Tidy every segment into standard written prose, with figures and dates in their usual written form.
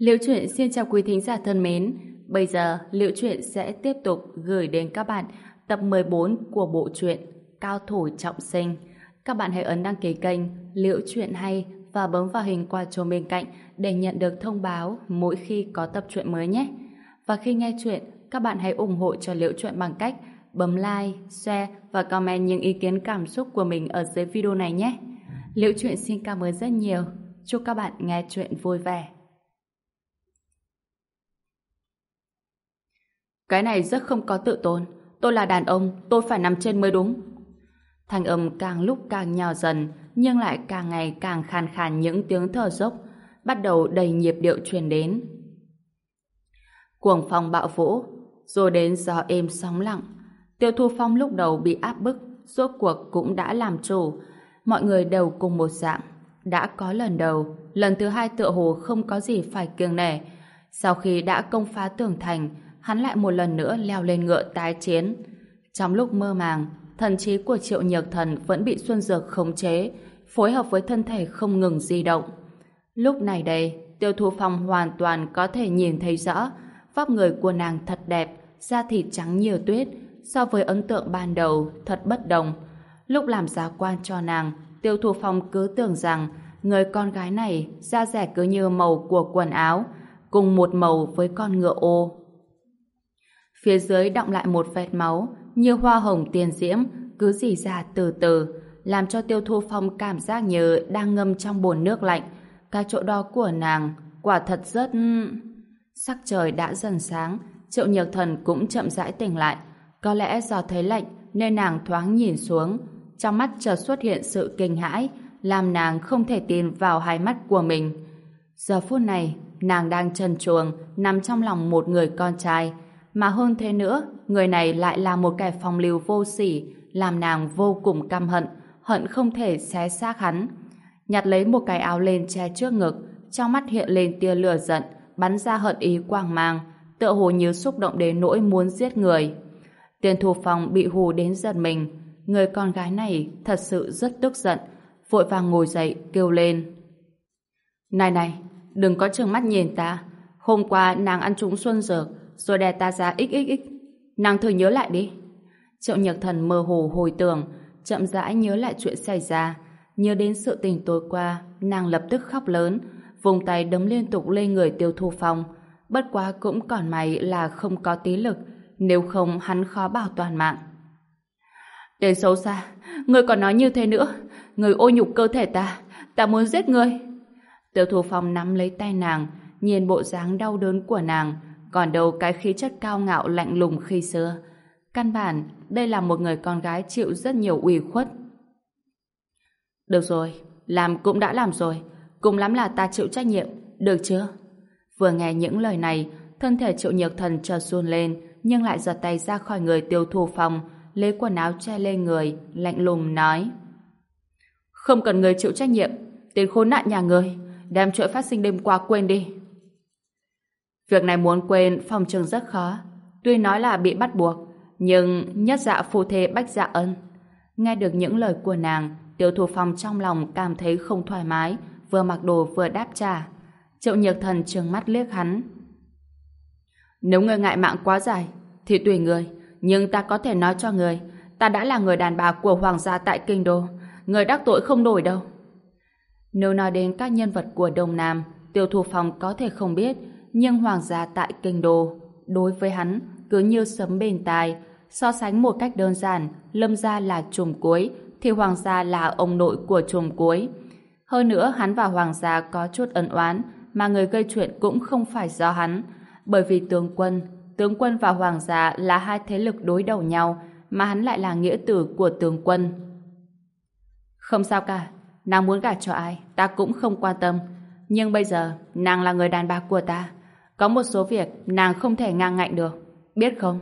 Liễu Chuyện xin chào quý thính giả thân mến. Bây giờ Liễu Chuyện sẽ tiếp tục gửi đến các bạn tập 14 của bộ truyện Cao thủ trọng sinh. Các bạn hãy ấn đăng ký kênh Liễu Chuyện hay và bấm vào hình quả chuông bên cạnh để nhận được thông báo mỗi khi có tập truyện mới nhé. Và khi nghe chuyện, các bạn hãy ủng hộ cho Liễu Chuyện bằng cách bấm like, share và comment những ý kiến cảm xúc của mình ở dưới video này nhé. Liễu Chuyện xin cảm ơn rất nhiều. Chúc các bạn nghe chuyện vui vẻ. Cái này rất không có tự tôn. Tôi là đàn ông, tôi phải nằm trên mới đúng. Thanh âm càng lúc càng nhỏ dần, nhưng lại càng ngày càng khàn khàn những tiếng thở dốc, bắt đầu đầy nhịp điệu truyền đến. Cuồng phong bạo vũ, rồi đến gió êm sóng lặng. Tiêu Thu Phong lúc đầu bị áp bức, rốt cuộc cũng đã làm chủ. Mọi người đều cùng một dạng. Đã có lần đầu, lần thứ hai tựa hồ không có gì phải kiêng nể. Sau khi đã công phá tường thành, hắn lại một lần nữa leo lên ngựa tái chiến. Trong lúc mơ màng, thần trí của Triệu Nhược Thần vẫn bị Xuân Dược khống chế, phối hợp với thân thể không ngừng di động. Lúc này đây, Tiêu Thu Phong hoàn toàn có thể nhìn thấy rõ vóc người của nàng thật đẹp, da thịt trắng như tuyết, so với ấn tượng ban đầu thật bất đồng. Lúc làm giá quan cho nàng, Tiêu Thu Phong cứ tưởng rằng người con gái này da rẻ cứ như màu của quần áo, cùng một màu với con ngựa ô. Phía dưới đọng lại một vệt máu, như hoa hồng tiền diễm, cứ rỉ ra từ từ, làm cho Tiêu Thu Phong cảm giác như đang ngâm trong bồn nước lạnh. Cái chỗ đó của nàng quả thật rất... Sắc trời đã dần sáng, Triệu Nhược Thần cũng chậm rãi tỉnh lại. Có lẽ do thấy lạnh nên nàng thoáng nhìn xuống, trong mắt chợt xuất hiện sự kinh hãi, làm nàng không thể tin vào hai mắt của mình. Giờ phút này, nàng đang trần truồng nằm trong lòng một người con trai, mà hơn thế nữa, người này lại là một kẻ phong lưu vô sỉ, làm nàng vô cùng căm hận, hận không thể xé xác hắn. Nhặt lấy một cái áo lên che trước ngực, trong mắt hiện lên tia lửa giận, bắn ra hận ý quang mang, tựa hồ như xúc động đến nỗi muốn giết người. Tiền Thu Phong bị hù đến giật mình, người con gái này thật sự rất tức giận, vội vàng ngồi dậy kêu lên: Này này, đừng có trừng mắt nhìn ta, hôm qua nàng ăn trúng xuân dược rồi đè ta ra xxx, nàng thử nhớ lại đi. Triệu Nhược Thần mơ hồ hồi tưởng, chậm rãi nhớ lại chuyện xảy ra, nhớ đến sự tình tối qua, nàng lập tức khóc lớn, vùng tay đấm liên tục lên người Tiêu Thu Phong. Bất quá cũng còn may là không có tí lực, nếu không hắn khó bảo toàn mạng. Tên xấu xa, ngươi còn nói như thế nữa, ngươi ô nhục cơ thể ta muốn giết ngươi. Tiêu Thu Phong nắm lấy tay nàng, nhìn bộ dáng đau đớn của nàng, còn đâu cái khí chất cao ngạo lạnh lùng khi xưa. Căn bản, đây là một người con gái chịu rất nhiều ủy khuất. Được rồi, làm cũng đã làm rồi, cùng lắm là ta chịu trách nhiệm, được chưa? Vừa nghe những lời này, thân thể Triệu Nhược Thần chợt run lên, nhưng lại giật tay ra khỏi người Tiêu Thu Phong, lấy quần áo che lên người, lạnh lùng nói: Không cần người chịu trách nhiệm, tên khốn nạn nhà người, đem chuyện phát sinh đêm qua quên đi. Việc này muốn quên phòng trường rất khó, tuy nói là bị bắt buộc, nhưng nhất dạ phu thê bách dạ ân. Nghe được những lời của nàng, Tiêu Thu Phong trong lòng cảm thấy không thoải mái, vừa mặc đồ vừa đáp trả. Triệu Nhược Thần trừng mắt liếc hắn: Nếu ngươi ngại mạng quá dài thì tùy ngươi, nhưng ta có thể nói cho ngươi, ta đã là người đàn bà của hoàng gia tại kinh đô, ngươi đắc tội không nổi đâu. Nếu nói đến các nhân vật của Đông Nam, Tiêu Thu Phong có thể không biết, nhưng hoàng gia tại kinh đô đối với hắn cứ như sấm bên tai. So sánh một cách đơn giản, Lâm gia là trùm cuối thì hoàng gia là ông nội của trùm cuối. Hơn nữa hắn và hoàng gia có chút ân oán, mà người gây chuyện cũng không phải do hắn, bởi vì tướng quân và hoàng gia là hai thế lực đối đầu nhau, mà hắn lại là nghĩa tử của tướng quân. Không sao cả, nàng muốn gả cho ai ta cũng không quan tâm, nhưng bây giờ nàng là người đàn bà của ta, có một số việc nàng không thể ngang ngạnh được, biết không?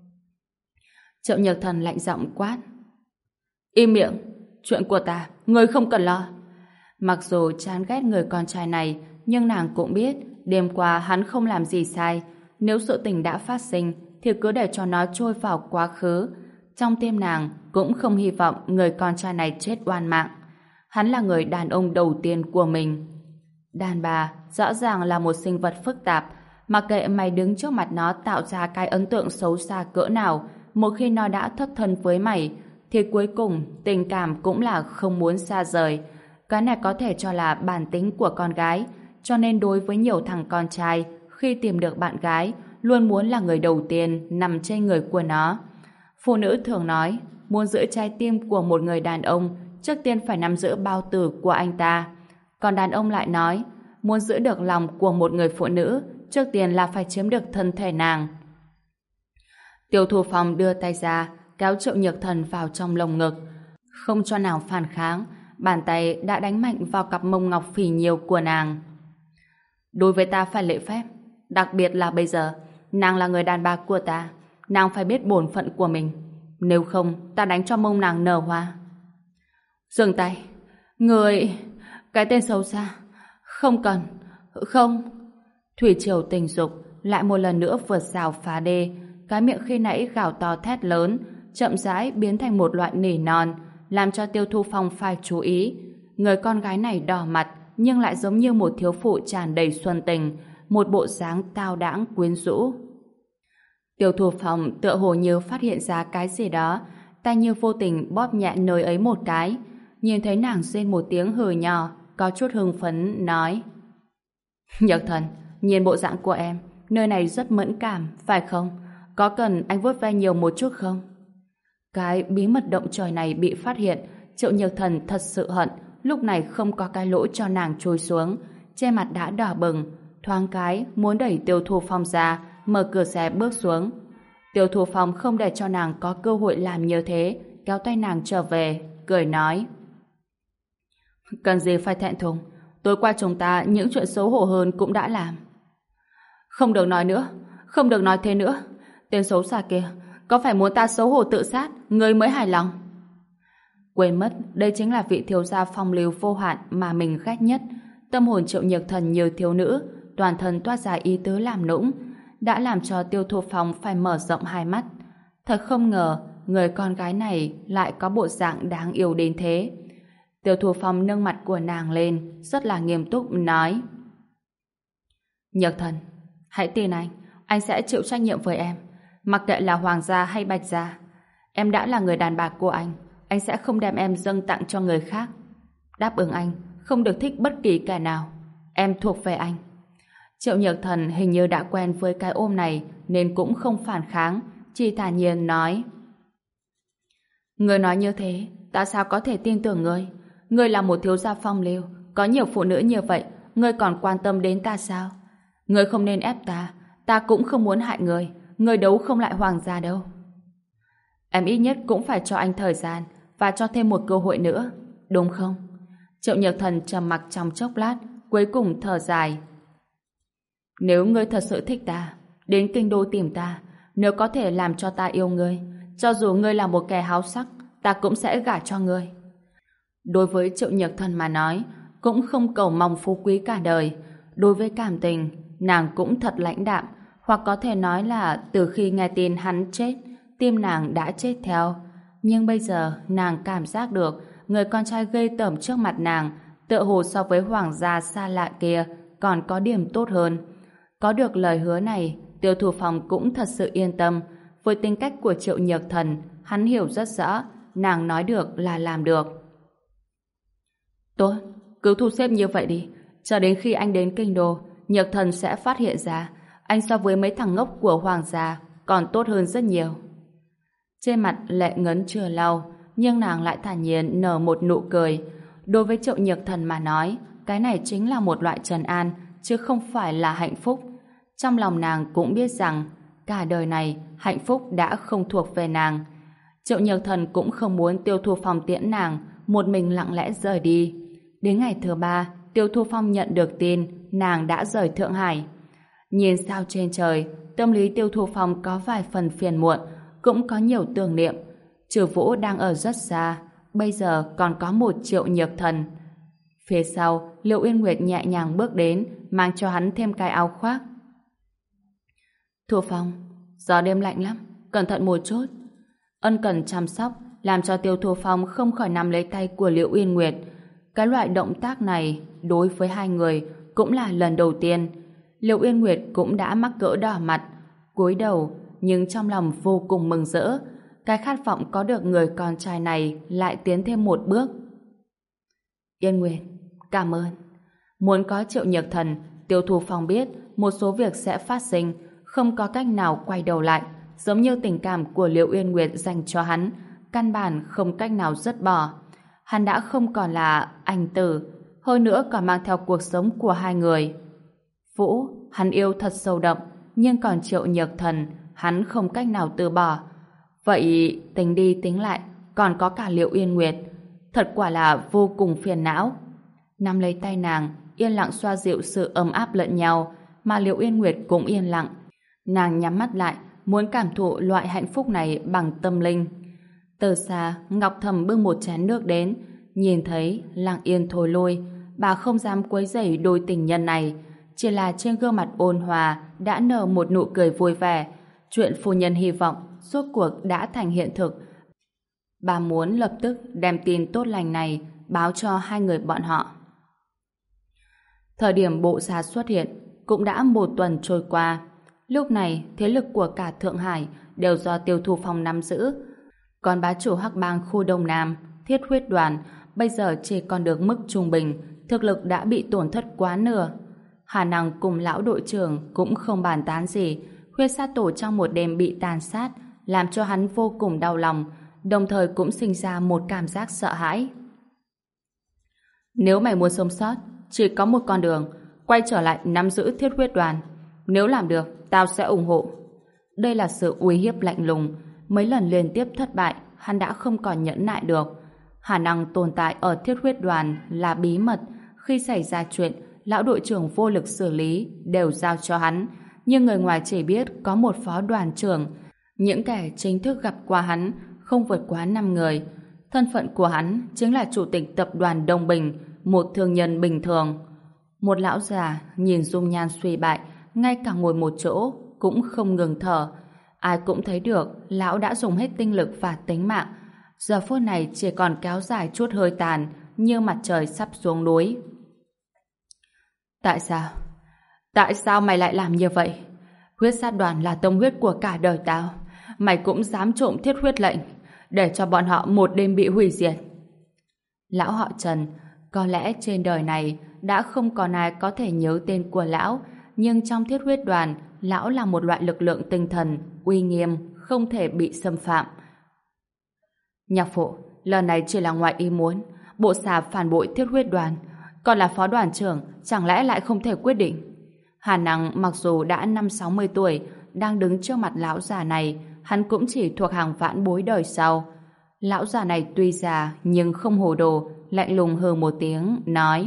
Triệu Nhược Thần lạnh giọng quát: Im miệng, chuyện của ta ngươi không cần lo. Mặc dù chán ghét người con trai này, nhưng nàng cũng biết đêm qua hắn không làm gì sai. Nếu sự tình đã phát sinh thì cứ để cho nó trôi vào quá khứ. Trong tim nàng cũng không hy vọng người con trai này chết oan mạng. Hắn là người đàn ông đầu tiên của mình. Đàn bà rõ ràng là một sinh vật phức tạp, mặc kệ mày đứng trước mặt nó tạo ra cái ấn tượng xấu xa cỡ nào, một khi nó đã thất thân với mày, thì cuối cùng tình cảm cũng là không muốn xa rời. Cái này có thể cho là bản tính của con gái, cho nên đối với nhiều thằng con trai, khi tìm được bạn gái, luôn muốn là người đầu tiên nằm trên người của nó. Phụ nữ thường nói, muốn giữ trái tim của một người đàn ông, trước tiên phải nắm giữ bao tử của anh ta. Còn đàn ông lại nói, muốn giữ được lòng của một người phụ nữ, trước tiên là phải chiếm được thân thể nàng. Tiêu Thu Phong đưa tay ra, kéo Triệu Nhược Thần vào trong lồng ngực. Không cho nàng phản kháng, bàn tay đã đánh mạnh vào cặp mông ngọc phì nhiêu của nàng. Đối với ta phải lễ phép, đặc biệt là bây giờ, nàng là người đàn bà của ta, nàng phải biết bổn phận của mình. Nếu không, ta đánh cho mông nàng nở hoa. Dừng tay. Người... Cái tên xấu xa. Không cần. Không. Thủy triều tình dục lại một lần nữa vượt rào phá đê. Cái miệng khi nãy gào to thét lớn, chậm rãi biến thành một loại nỉ non, làm cho Tiêu Thu Phong phải chú ý. Người con gái này đỏ mặt, nhưng lại giống như một thiếu phụ tràn đầy xuân tình, một bộ dáng cao đãng quyến rũ. Tiêu Thu Phong tựa hồ như phát hiện ra cái gì đó, tay như vô tình bóp nhẹ nơi ấy một cái. Nhìn thấy nàng rên một tiếng hừ nhỏ, có chút hưng phấn nói: Nhược Thần, nhìn bộ dạng của em, nơi này rất mẫn cảm, phải không? Có cần anh vuốt ve nhiều một chút không? Cái bí mật động trời này bị phát hiện, Triệu Nhược Thần thật sự hận, lúc này không có cái lỗ cho nàng trôi xuống, trên mặt đã đỏ bừng, thoáng cái muốn đẩy Tiêu Thu Phong ra, mở cửa xe bước xuống. Tiêu Thu Phong không để cho nàng có cơ hội làm như thế, kéo tay nàng trở về, cười nói: Cần gì phải thẹn thùng, tối qua chúng ta những chuyện xấu hổ hơn cũng đã làm. Không được nói nữa, không được nói thế nữa. Tên xấu xa kia, có phải muốn ta xấu hổ tự sát, ngươi mới hài lòng? Quên mất, đây chính là vị thiếu gia phong lưu vô hạn mà mình ghét nhất. Tâm hồn Triệu Nhược Thần như thiếu nữ, toàn thân toát ra ý tứ làm nũng, đã làm cho Tiêu Thu Phong phải mở rộng hai mắt. Thật không ngờ, người con gái này lại có bộ dạng đáng yêu đến thế. Tiêu Thu Phong nâng mặt của nàng lên, rất là nghiêm túc nói: Nhược Thần, hãy tin anh sẽ chịu trách nhiệm với em, mặc kệ là hoàng gia hay bạch gia. Em đã là người đàn bà của anh sẽ không đem em dâng tặng cho người khác. Đáp ứng anh, không được thích bất kỳ kẻ nào. Em thuộc về anh. Triệu Nhược Thần hình như đã quen với cái ôm này nên cũng không phản kháng, chỉ thản nhiên nói: Ngươi nói như thế, ta sao có thể tin tưởng ngươi? Ngươi là một thiếu gia phong lưu, có nhiều phụ nữ như vậy, ngươi còn quan tâm đến ta sao? Ngươi không nên ép ta cũng không muốn hại ngươi đấu không lại hoàng gia đâu. Em ít nhất cũng phải cho anh thời gian và cho thêm một cơ hội nữa, đúng không? Triệu Nhược Thần trầm mặc trong chốc lát, cuối cùng thở dài: Nếu ngươi thật sự thích ta, đến kinh đô tìm ta, nếu có thể làm cho ta yêu ngươi, cho dù ngươi là một kẻ háo sắc, ta cũng sẽ gả cho ngươi. Đối với Triệu Nhược Thần mà nói, cũng không cầu mong phú quý cả đời. Đối với cảm tình, nàng cũng thật lãnh đạm, hoặc có thể nói là từ khi nghe tin hắn chết, tim nàng đã chết theo. Nhưng bây giờ nàng cảm giác được người con trai ghê tởm trước mặt nàng tựa hồ so với hoàng gia xa lạ kia còn có điểm tốt hơn. Có được lời hứa này, Tiêu Thu Phong cũng thật sự yên tâm. Với tính cách của Triệu Nhược Thần, hắn hiểu rất rõ, nàng nói được là làm được. Tốt, cứ thu xếp như vậy đi. Cho đến khi anh đến kinh đô, Nhược Thần sẽ phát hiện ra anh so với mấy thằng ngốc của hoàng gia còn tốt hơn rất nhiều. Trên mặt Lệ Ngấn chưa lau, nhưng nàng lại thản nhiên nở một nụ cười. Đối với Triệu Nhược Thần mà nói, cái này chính là một loại trấn an, chứ không phải là hạnh phúc. Trong lòng nàng cũng biết rằng cả đời này hạnh phúc đã không thuộc về nàng. Triệu Nhược Thần cũng không muốn Tiêu Thu Phong tiễn nàng một mình lặng lẽ rời đi. Đến ngày thứ 3, Tiêu Thu Phong nhận được tin nàng đã rời Thượng Hải. Nhìn sao trên trời, tâm lý Tiêu Thu Phong có vài phần phiền muộn, cũng có nhiều tưởng niệm. Trừ Vũ đang ở rất xa, bây giờ còn có một Triệu Nhược Thần. Phía sau, Liệu Uyên Nguyệt nhẹ nhàng bước đến, mang cho hắn thêm cái áo khoác. Thu Phong, gió đêm lạnh lắm, cẩn thận một chút. Ân cần chăm sóc, làm cho Tiêu Thu Phong không khỏi nắm lấy tay của Liệu Uyên Nguyệt. Cái loại động tác này, đối với hai người, cũng là lần đầu tiên. Liệu Uyên Nguyệt cũng đã mắc cỡ đỏ mặt, cúi đầu, nhưng trong lòng vô cùng mừng rỡ. Cái khát vọng có được người con trai này lại tiến thêm một bước. Yên Nguyệt, cảm ơn. Muốn có Triệu Nhược Thần, Tiêu Thu Phong biết một số việc sẽ phát sinh, không có cách nào quay đầu lại, giống như tình cảm của Liễu Uyên Nguyệt dành cho hắn, căn bản không cách nào dứt bỏ. Hắn đã không còn là anh tử, hơn nữa còn mang theo cuộc sống của hai người. Vũ, hắn yêu thật sâu đậm, nhưng còn Triệu Nhược Thần, hắn không cách nào từ bỏ. Vậy tính đi tính lại, còn có cả Liễu Uyên Nguyệt, thật quả là vô cùng phiền não. Nắm lấy tay nàng, yên lặng xoa dịu sự ấm áp lẫn nhau, mà Liễu Uyên Nguyệt cũng yên lặng. Nàng nhắm mắt lại, muốn cảm thụ loại hạnh phúc này bằng tâm linh. Từ xa, Ngọc Thầm bưng một chén nước đến, nhìn thấy lặng yên thôi lui. Bà không dám quấy rầy đôi tình nhân này, chỉ là trên gương mặt ôn hòa đã nở một nụ cười vui vẻ. Chuyện phu nhân hy vọng rốt cuộc đã thành hiện thực. Bà muốn lập tức đem tin tốt lành này báo cho hai người bọn họ. Thời điểm bộ xá xuất hiện cũng đã một tuần trôi qua. Lúc này, thế lực của cả Thượng Hải đều do Tiêu Thu Phong nắm giữ. Còn bá chủ Hắc Bang khu Đông Nam, Thiết Huyết Đoàn, bây giờ chỉ còn được mức trung bình, thực lực đã bị tổn thất quá nửa. Hà Năng cùng lão đội trưởng cũng không bàn tán gì. Huyết sát tổ trong một đêm bị tàn sát, làm cho hắn vô cùng đau lòng, đồng thời cũng sinh ra một cảm giác sợ hãi. Nếu mày muốn sống sót, chỉ có một con đường, quay trở lại nắm giữ Thiết Huyết Đoàn. Nếu làm được, tao sẽ ủng hộ. Đây là sự uy hiếp lạnh lùng. Mấy lần liên tiếp thất bại, hắn đã không còn nhẫn nại được. Khả năng tồn tại ở Thiết Huyết Đoàn là bí mật. Khi xảy ra chuyện, lão đội trưởng vô lực xử lý, đều giao cho hắn. Nhưng người ngoài chỉ biết có một phó đoàn trưởng. Những kẻ chính thức gặp qua hắn không vượt quá 5 người. Thân phận của hắn chính là chủ tịch tập đoàn Đông Bình, một thương nhân bình thường. Một lão già nhìn dung nhan suy bại, ngay cả ngồi một chỗ cũng không ngừng thở. Ai cũng thấy được lão đã dùng hết tinh lực và tính mạng. Giờ phút này chỉ còn kéo dài chút hơi tàn, như mặt trời sắp xuống núi. Tại sao? Tại sao mày lại làm như vậy? Huyết sát đoàn là tông huyết của cả đời tao. Mày cũng dám trộm thiết huyết lệnh, để cho bọn họ một đêm bị hủy diệt. Lão họ Trần, có lẽ trên đời này đã không còn ai có thể nhớ tên của lão, nhưng trong Thiết Huyết Đoàn, lão là một loại lực lượng tinh thần, uy nghiêm, không thể bị xâm phạm. Nhạc phụ, lần này chỉ là ngoại ý muốn. Bộ xà phản bội Thiết Huyết Đoàn, còn là phó đoàn trưởng, chẳng lẽ lại không thể quyết định? Hà Năng mặc dù đã 50-60 tuổi, đang đứng trước mặt lão già này, hắn cũng chỉ thuộc hàng vãn bối đời sau. Lão già này tuy già nhưng không hồ đồ, lạnh lùng hừ một tiếng, nói: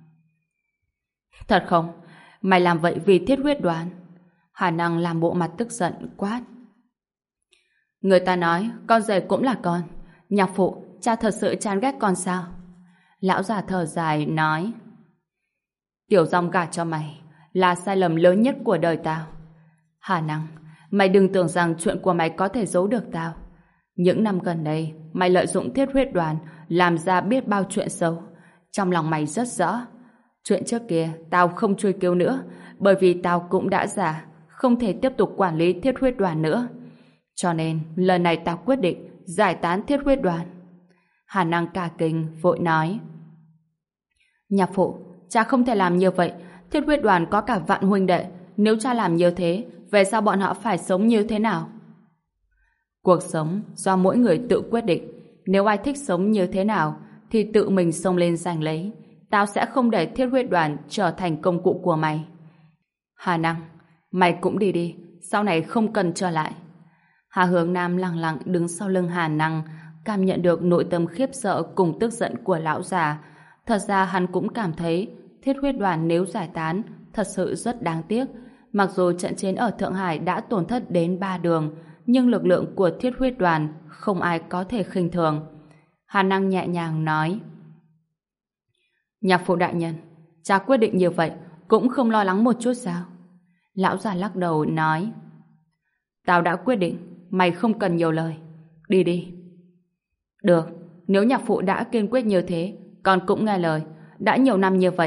Thật không? Mày làm vậy vì Thiết Huyết Đoàn? Hà Năng làm bộ mặt tức giận quát: Người ta nói con rể cũng là con. Nhạc phụ, cha thật sự chán ghét con sao? Lão già thở dài nói: Tiểu Dòng gả cho mày là sai lầm lớn nhất của đời tao. Hà Năng, mày đừng tưởng rằng chuyện của mày có thể giấu được tao. Những năm gần đây, mày lợi dụng Thiết Huyết Đoàn làm ra biết bao chuyện xấu. Trong lòng mày rất rõ. Chuyện trước kia tao không truy cứu nữa, bởi vì tao cũng đã già, không thể tiếp tục quản lý Thiết Huyết Đoàn nữa. Cho nên, lần này tao quyết định giải tán Thiết Huyết Đoàn. Hà Năng cả kinh, vội nói: Nhạc phụ, cha không thể làm như vậy. Thiết Huyết Đoàn có cả vạn huynh đệ. Nếu cha làm như thế, về sau bọn họ phải sống như thế nào? Cuộc sống do mỗi người tự quyết định. Nếu ai thích sống như thế nào thì tự mình xông lên giành lấy. Tao sẽ không để Thiết Huyết Đoàn trở thành công cụ của mày. Hà Năng, mày cũng đi đi, sau này không cần trở lại. Hà Hướng Nam lặng lặng đứng sau lưng Hà Năng, cảm nhận được nội tâm khiếp sợ cùng tức giận của lão già. Thật ra hắn cũng cảm thấy Thiết Huyết Đoàn nếu giải tán thật sự rất đáng tiếc. Mặc dù trận chiến ở Thượng Hải đã tổn thất đến 3 đường, nhưng lực lượng của Thiết Huyết Đoàn không ai có thể khinh thường. Hà Năng nhẹ nhàng nói: Nhạc phụ đại nhân, cha quyết định như vậy cũng không lo lắng một chút sao? Lão già lắc đầu nói: Tao đã quyết định, mày không cần nhiều lời. Đi đi. Được, nếu nhạc phụ đã kiên quyết như thế, con cũng nghe lời. Đã nhiều năm như vậy,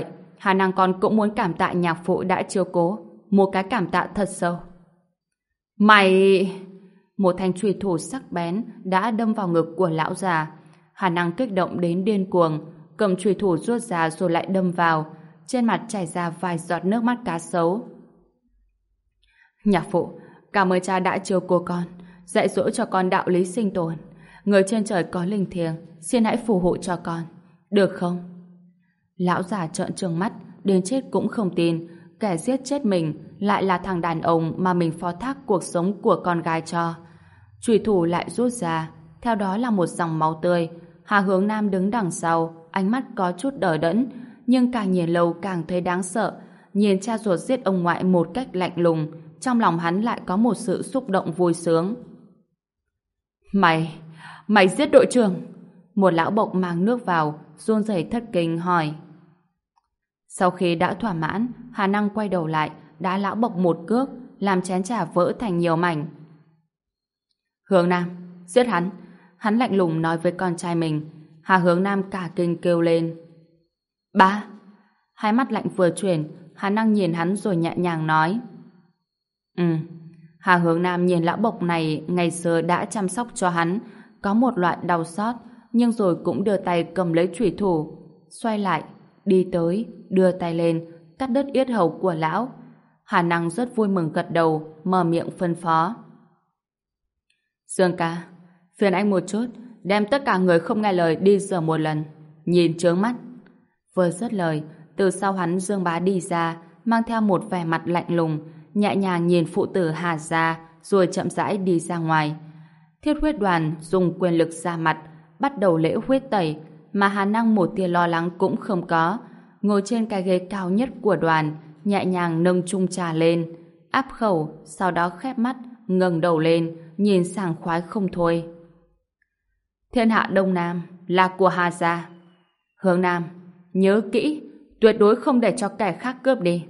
Hà Năng con cũng muốn cảm tạ nhạc phụ đã chiếu cố, một cái cảm tạ thật sâu. Mày... Một thanh chùy thủ sắc bén đã đâm vào ngực của lão già. Hà Năng kích động đến điên cuồng, cầm chùy thủ rút ra rồi lại đâm vào, trên mặt chảy ra vài giọt nước mắt cá sấu. Nhạc phụ, cảm ơn cha đã chiếu cố con, dạy dỗ cho con đạo lý sinh tồn. Người trên trời có linh thiêng, xin hãy phù hộ cho con, được không? Lão già trợn trừng mắt, đến chết cũng không tin, kẻ giết chết mình lại là thằng đàn ông mà mình phó thác cuộc sống của con gái cho. Chùy thủ lại rút ra, theo đó là một dòng máu tươi. Hà Hướng Nam đứng đằng sau, ánh mắt có chút đờ đẫn, nhưng càng nhìn lâu càng thấy đáng sợ. Nhìn cha ruột giết ông ngoại một cách lạnh lùng, trong lòng hắn lại có một sự xúc động vui sướng. Mày giết đội trưởng! Một lão bộc mang nước vào, run rẩy thất kinh hỏi. Sau khi đã thỏa mãn, Hà Năng quay đầu lại, đá lão bộc một cước, làm chén trà vỡ thành nhiều mảnh. Hướng Nam, giết hắn! Hắn lạnh lùng nói với con trai mình. Hà Hướng Nam cả kinh kêu lên. Ba! Hai mắt lạnh vừa chuyển, Hà Năng nhìn hắn rồi nhẹ nhàng nói. Hà Hướng Nam nhìn lão bộc này ngày xưa đã chăm sóc cho hắn, có một loại đau xót, nhưng rồi cũng đưa tay cầm lấy chùy thủ, xoay lại, đi tới, đưa tay lên, cắt đứt yết hầu của lão. Hà Năng rất vui mừng gật đầu, mở miệng phân phó. Dương ca, phiền anh một chút, đem tất cả người không nghe lời đi rửa một lần, nhìn chướng mắt. Vừa dứt lời, từ sau hắn Dương Bá đi ra, mang theo một vẻ mặt lạnh lùng, nhẹ nhàng nhìn phụ tử Hà gia, rồi chậm rãi đi ra ngoài. Thiết huyết đoàn dùng quyền lực ra mặt, bắt đầu lễ huyết tẩy, mà Hà Năng một tia lo lắng cũng không có. Ngồi trên cái ghế cao nhất của đoàn, nhẹ nhàng nâng chung trà lên, áp khẩu, sau đó khép mắt, ngẩng đầu lên, nhìn sảng khoái không thôi. Thiên hạ Đông Nam là của Hà gia. Hướng Nam, nhớ kỹ, tuyệt đối không để cho kẻ khác cướp đi.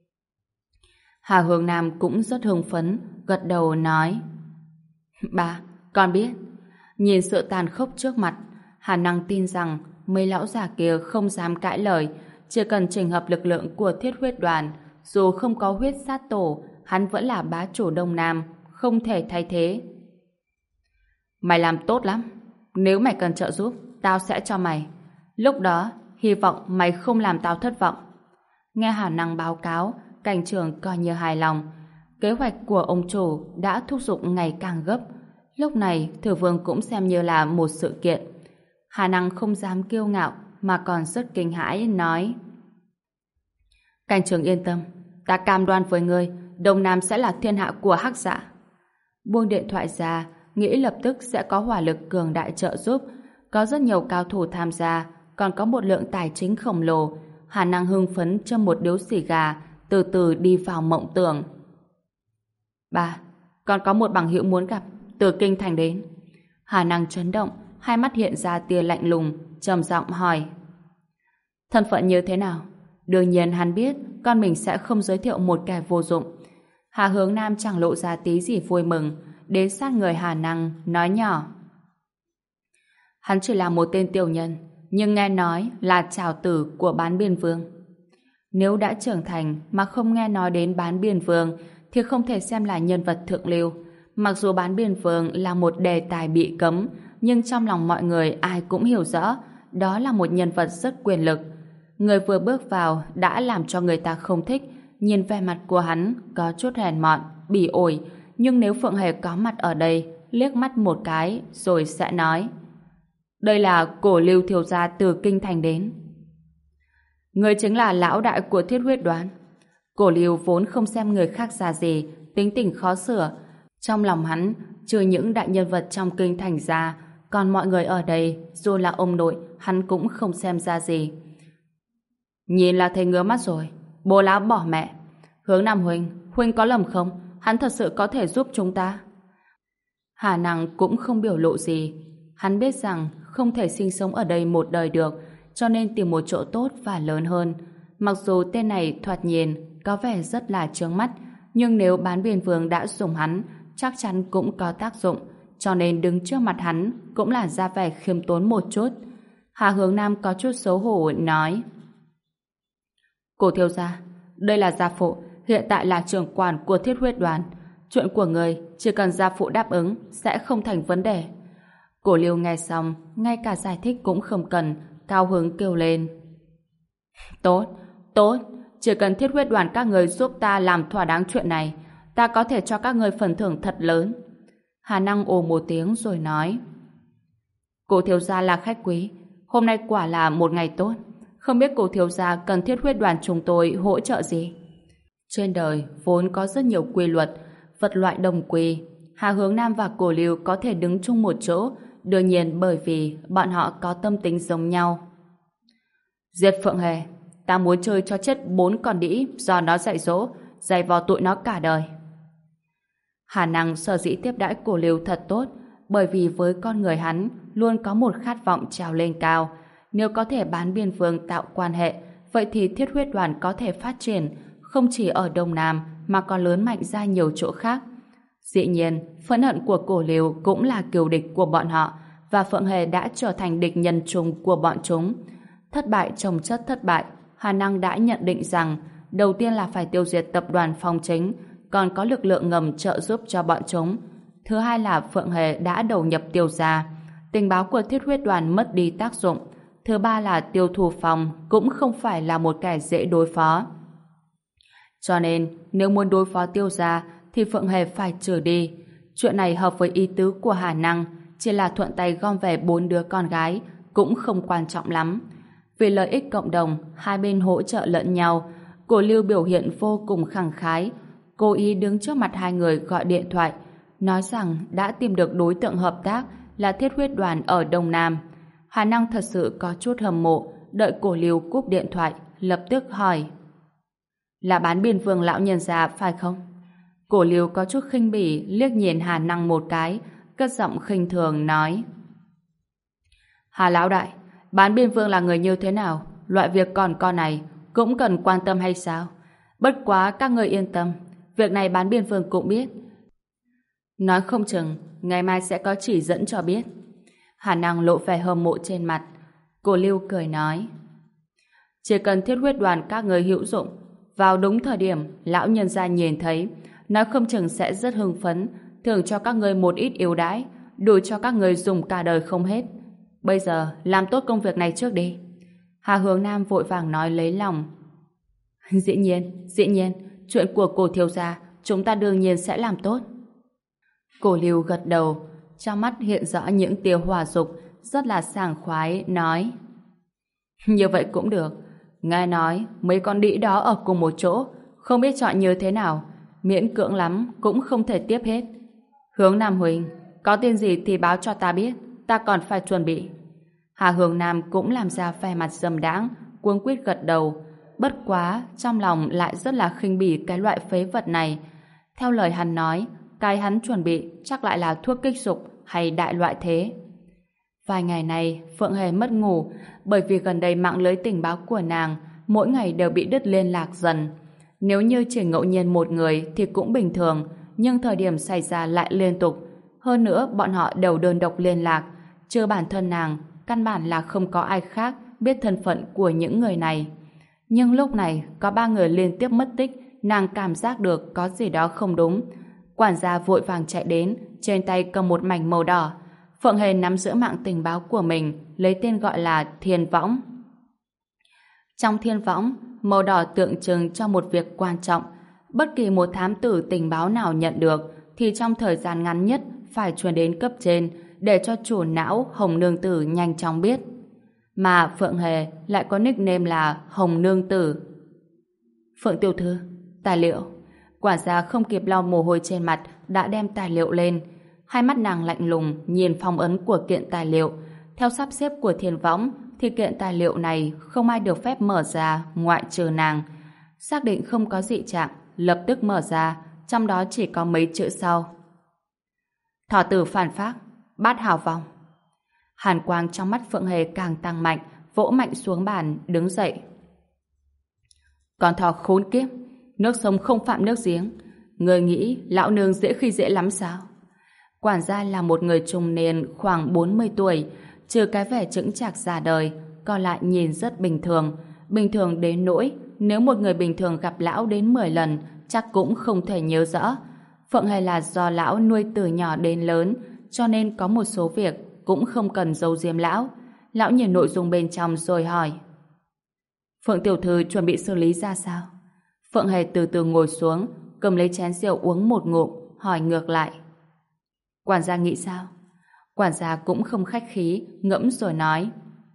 Hà Hướng Nam cũng rất hưng phấn, gật đầu nói. Ba, con biết. Nhìn sự tàn khốc trước mặt, Hà Năng tin rằng mấy lão già kia không dám cãi lời, chỉ cần chỉnh hợp lực lượng của thiết huyết đoàn, dù không có huyết sát tổ, hắn vẫn là bá chủ Đông Nam, không thể thay thế. Mày làm tốt lắm. Nếu mày cần trợ giúp, tao sẽ cho mày. Lúc đó, hy vọng mày không làm tao thất vọng. Nghe Hà Năng báo cáo, cảnh trưởng coi như hài lòng. Kế hoạch của ông chủ đã thúc giục ngày càng gấp. Lúc này, Thừa Vương cũng xem như là một sự kiện. Hà Năng không dám kiêu ngạo, mà còn rất kinh hãi, nói. Cảnh trưởng yên tâm, ta cam đoan với ngươi, Đông Nam sẽ là thiên hạ của Hắc Dạ. Buông điện thoại ra, nghĩ lập tức sẽ có hỏa lực cường đại trợ giúp. Có rất nhiều cao thủ tham gia, còn có một lượng tài chính khổng lồ. Hà Năng hưng phấn châm một điếu xì gà, từ từ đi vào mộng tưởng. Ba, còn có một bằng hữu muốn gặp, từ kinh thành đến. Hà Năng chấn động, hai mắt hiện ra tia lạnh lùng, trầm giọng hỏi. Thân phận như thế nào? Đương nhiên hắn biết con mình sẽ không giới thiệu một kẻ vô dụng. Hà Hướng Nam chẳng lộ ra tí gì vui mừng, đến sát người Hà Năng, nói nhỏ. Hắn chỉ là một tên tiểu nhân, nhưng nghe nói là trảo tử của Bán Biên Vương. Nếu đã trưởng thành mà không nghe nói đến Bán Biên Vương thì không thể xem là nhân vật thượng lưu. Mặc dù Bán Biên Vương là một đề tài bị cấm, nhưng trong lòng mọi người ai cũng hiểu rõ đó là một nhân vật rất quyền lực. Người vừa bước vào đã làm cho người ta không thích. Nhìn vẻ mặt của hắn có chút hèn mọn, bỉ ổi, nhưng nếu Phượng Hề có mặt ở đây, liếc mắt một cái rồi sẽ nói. Đây là Cổ Lưu thiếu gia từ kinh thành đến. Người chính là lão đại của thiết huyết đoàn. Cổ Lưu vốn không xem người khác ra gì, tính tình khó sửa. Trong lòng hắn, trừ những đại nhân vật trong kinh thành ra, còn mọi người ở đây, dù là ông nội, hắn cũng không xem ra gì. Nhìn là thấy ngứa mắt rồi. Bố lão bỏ mẹ. Hướng Nam huynh có lầm không? Hắn thật sự có thể giúp chúng ta. Hà Năng cũng không biểu lộ gì. Hắn biết rằng không thể sinh sống ở đây một đời được, cho nên tìm một chỗ tốt và lớn hơn. Mặc dù tên này thoạt nhìn có vẻ rất là chướng mắt, nhưng nếu Bán Biên Vương đã dùng hắn, chắc chắn cũng có tác dụng, cho nên đứng trước mặt hắn cũng là ra vẻ khiêm tốn một chút. Hà Hướng Nam có chút xấu hổ nói. Cổ thiếu gia, đây là gia phụ, hiện tại là trưởng quản của Thiết Huyết Đoàn. Chuyện của người chỉ cần gia phụ đáp ứng sẽ không thành vấn đề. Cổ Liêu nghe xong, ngay cả giải thích cũng không cần, cao hứng kêu lên. Tốt, tốt, chỉ cần Thiết Huyết Đoàn các người giúp ta làm thỏa đáng chuyện này, ta có thể cho các người phần thưởng thật lớn. Hà Năng ồ một tiếng rồi nói. Cổ thiếu gia là khách quý, hôm nay quả là một ngày tốt. Không biết cổ thiếu gia cần Thiết Huyết Đoàn chúng tôi hỗ trợ gì? Trên đời vốn có rất nhiều quy luật, vật loại đồng quy. Hà Hướng Nam và Cổ Liêu có thể đứng chung một chỗ, đương nhiên bởi vì bọn họ có tâm tính giống nhau. Diệt Phượng Hề, ta muốn chơi cho chết 4 con đĩ do nó dạy dỗ, dày vò tụi nó cả đời. Hà Năng sở dĩ tiếp đãi Cổ Liêu thật tốt, bởi vì với con người hắn luôn có một khát vọng trèo lên cao. Nếu có thể bán biên vương tạo quan hệ, vậy thì Thiết Huyết Đoàn có thể phát triển không chỉ ở Đông Nam mà còn lớn mạnh ra nhiều chỗ khác. Dĩ nhiên, phẫn hận của Cổ Liêu cũng là kiều địch của bọn họ, và Phượng Hề đã trở thành địch nhân chung của bọn chúng. Thất bại chồng chất thất bại, Hà Năng đã nhận định rằng đầu tiên là phải tiêu diệt tập đoàn Phong Chính, còn có lực lượng ngầm trợ giúp cho bọn chúng. Thứ hai là Phượng Hề đã đầu nhập Tiêu gia, tình báo của Thiết Huyết Đoàn mất đi tác dụng. Thứ ba là Tiêu Thù Phong cũng không phải là một kẻ dễ đối phó. Cho nên, nếu muốn đối phó Tiêu gia thì Phượng Hề phải trừ đi. Chuyện này hợp với ý tứ của Hà Năng, chỉ là thuận tay gom về 4 đứa con gái, cũng không quan trọng lắm. Vì lợi ích cộng đồng, hai bên hỗ trợ lẫn nhau. Cổ Liêu biểu hiện vô cùng khẳng khái, cố ý đứng trước mặt hai người gọi điện thoại, nói rằng đã tìm được đối tượng hợp tác là Thiết Huyết Đoàn ở Đông Nam. Hà Năng thật sự có chút hâm mộ, đợi Cổ Liêu cúp điện thoại, lập tức hỏi. Là bán biên vương lão nhân gia phải không? Cổ Liêu có chút khinh bỉ liếc nhìn Hà Năng một cái, cất giọng khinh thường nói. Hà lão đại, bán biên vương là người như thế nào? Loại việc còn con này cũng cần quan tâm hay sao? Bất quá các người yên tâm, việc này bán biên vương cũng biết. Nói không chừng ngày mai sẽ có chỉ dẫn cho biết. Hà Năng lộ vẻ hâm mộ trên mặt. Cổ Liêu cười nói. Chỉ cần Thiết Huyết Đoàn các người hữu dụng, vào đúng thời điểm lão nhân gia nhìn thấy, nói không chừng sẽ rất hưng phấn, thưởng cho các người một ít ưu đãi, đủ cho các người dùng cả đời không hết. Bây giờ làm tốt công việc này trước đi. Hà Hướng Nam vội vàng nói lấy lòng. Dĩ nhiên, chuyện của cổ thiếu gia chúng ta đương nhiên sẽ làm tốt. Cổ Liêu gật đầu, trong mắt hiện rõ những tia hỏa dục, rất là sảng khoái, nói. Như vậy cũng được. Nghe nói mấy con đĩ đó ở cùng một chỗ, không biết chọn như thế nào, miễn cưỡng lắm cũng không thể tiếp hết. Hướng Nam huynh, có tin gì thì báo cho ta biết, ta còn phải chuẩn bị. Hà Hướng Nam cũng làm ra vẻ mặt dâm đãng, cuống quýt gật đầu. Bất quá, trong lòng lại rất là khinh bỉ cái loại phế vật này. Theo lời hắn nói, cái hắn chuẩn bị chắc lại là thuốc kích dục hay đại loại thế. Vài ngày này, Phượng Hề mất ngủ, bởi vì gần đây mạng lưới tình báo của nàng mỗi ngày đều bị đứt liên lạc dần. Nếu như chỉ ngẫu nhiên một người thì cũng bình thường, nhưng thời điểm xảy ra lại liên tục. Hơn nữa, bọn họ đều đơn độc liên lạc, chứ bản thân nàng, căn bản là không có ai khác biết thân phận của những người này. Nhưng lúc này, có 3 người liên tiếp mất tích, nàng cảm giác được có gì đó không đúng. Quản gia vội vàng chạy đến, trên tay cầm một mảnh màu đỏ. Phượng Hề nắm giữ mạng tình báo của mình, lấy tên gọi là Thiên Võng. Trong Thiên Võng, màu đỏ tượng trưng cho một việc quan trọng. Bất kỳ một thám tử tình báo nào nhận được, thì trong thời gian ngắn nhất phải truyền đến cấp trên, để cho chủ não Hồng Nương Tử nhanh chóng biết. Mà Phượng Hề lại có nickname là Hồng Nương Tử. Phượng tiểu thư, tài liệu. Quản gia không kịp lau mồ hôi trên mặt, đã đem tài liệu lên. Hai mắt nàng lạnh lùng nhìn phong ấn của kiện tài liệu. Theo sắp xếp của Thiên Võng thì kiện tài liệu này không ai được phép mở ra ngoại trừ nàng. Xác định không có dị trạng, lập tức mở ra, trong đó chỉ có mấy chữ sau. Thỏ tử phản phác, bát hào vong. Hàn quang trong mắt Phượng Hề càng tăng mạnh, vỗ mạnh xuống bàn, đứng dậy. Con thỏ khốn kiếp, nước sông không phạm nước giếng. Người nghĩ lão nương dễ khi dễ lắm sao? Quản gia là một người trung niên khoảng 40 tuổi, trừ cái vẻ chững chạc già đời, còn lại nhìn rất bình thường đến nỗi nếu một người bình thường gặp lão đến 10 lần, chắc cũng không thể nhớ rõ. Phượng Hề là do lão nuôi từ nhỏ đến lớn, cho nên có một số việc cũng không cần giấu giếm lão. Lão nhìn nội dung bên trong rồi hỏi. Phượng tiểu thư chuẩn bị xử lý ra sao? Phượng Hề từ từ ngồi xuống, cầm lấy chén rượu uống một ngụm, hỏi ngược lại. Quản gia nghĩ sao? Quản gia cũng không khách khí, ngẫm rồi nói.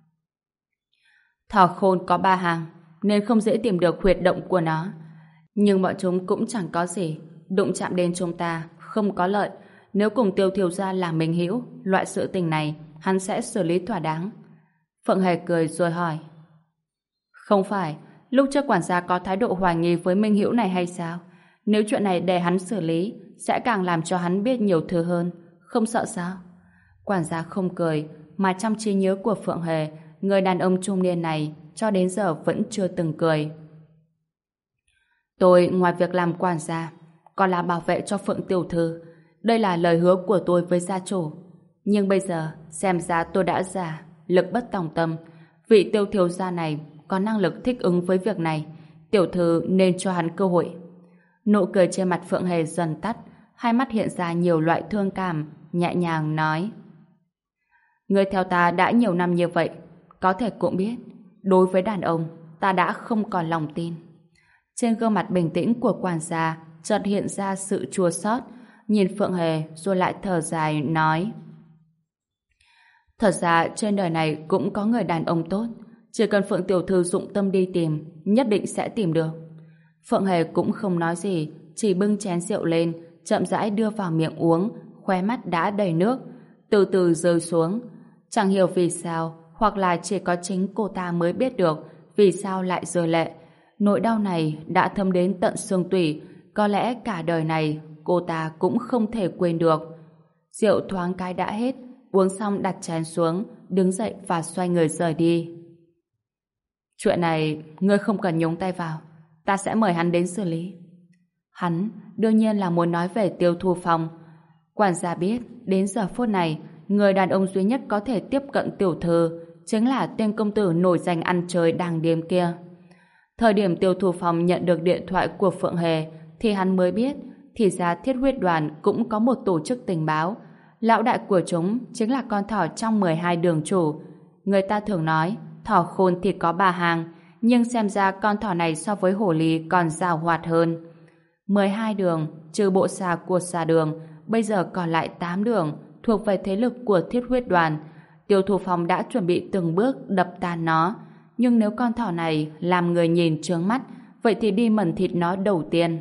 Thỏ khôn có 3 hàng, nên không dễ tìm được huyệt động của nó. Nhưng bọn chúng cũng chẳng có gì, đụng chạm đến chúng ta, không có lợi. Nếu cùng Tiêu thiếu gia là minh hữu, loại sự tình này, hắn sẽ xử lý thỏa đáng. Phượng Hề cười rồi hỏi. Không phải, lúc trước quản gia có thái độ hoài nghi với minh hữu này hay sao? Nếu chuyện này để hắn xử lý, sẽ càng làm cho hắn biết nhiều thứ hơn. Không sợ sao? Quản gia không cười, mà trong trí nhớ của Phượng Hề, người đàn ông trung niên này cho đến giờ vẫn chưa từng cười. Tôi ngoài việc làm quản gia, còn là bảo vệ cho Phượng tiểu thư. Đây là lời hứa của tôi với gia chủ. Nhưng bây giờ, xem ra tôi đã già, lực bất tòng tâm. Vị Tiêu thiếu gia này có năng lực thích ứng với việc này. Tiểu thư nên cho hắn cơ hội. Nụ cười trên mặt Phượng Hề dần tắt, hai mắt hiện ra nhiều loại thương cảm, nhẹ nhàng nói. Người theo ta đã nhiều năm như vậy, có thể cũng biết, đối với đàn ông, ta đã không còn lòng tin. Trên gương mặt bình tĩnh của quản gia chợt hiện ra sự chua xót, nhìn Phượng Hề rồi lại thở dài nói. Thật ra trên đời này cũng có người đàn ông tốt, chỉ cần Phượng tiểu thư dụng tâm đi tìm, nhất định sẽ tìm được. Phượng Hề cũng không nói gì, chỉ bưng chén rượu lên, chậm rãi đưa vào miệng uống, khóe mắt đã đầy nước, từ từ rơi xuống. Chẳng hiểu vì sao, hoặc là chỉ có chính cô ta mới biết được vì sao lại rơi lệ. Nỗi đau này đã thấm đến tận xương tủy, có lẽ cả đời này cô ta cũng không thể quên được. Rượu thoáng cái đã hết, uống xong đặt chén xuống, đứng dậy và xoay người rời đi. Chuyện này, ngươi không cần nhúng tay vào, ta sẽ mời hắn đến xử lý. Hắn đương nhiên là muốn nói về Tiêu Thu Phong. Quản gia biết, đến giờ phút này, người đàn ông duy nhất có thể tiếp cận tiểu thư chính là tên công tử nổi danh ăn chơi đàng điếm kia. Thời điểm Tiêu Thu Phong nhận được điện thoại của Phượng Hề thì hắn mới biết thì ra Thiết Huyết Đoàn cũng có một tổ chức tình báo. Lão đại của chúng chính là con thỏ trong 12 đường chủ. Người ta thường nói thỏ khôn thì có 3 hàng, nhưng xem ra con thỏ này so với hổ ly còn giàu hoạt hơn. 12 đường, trừ bộ xà của xà đường, bây giờ còn lại 8 đường thuộc về thế lực của Thiết Huyết Đoàn. Tiêu Thu Phong đã chuẩn bị từng bước đập tan nó, nhưng nếu con thỏ này làm người nhìn trướng mắt, vậy thì đi mẩn thịt nó đầu tiên.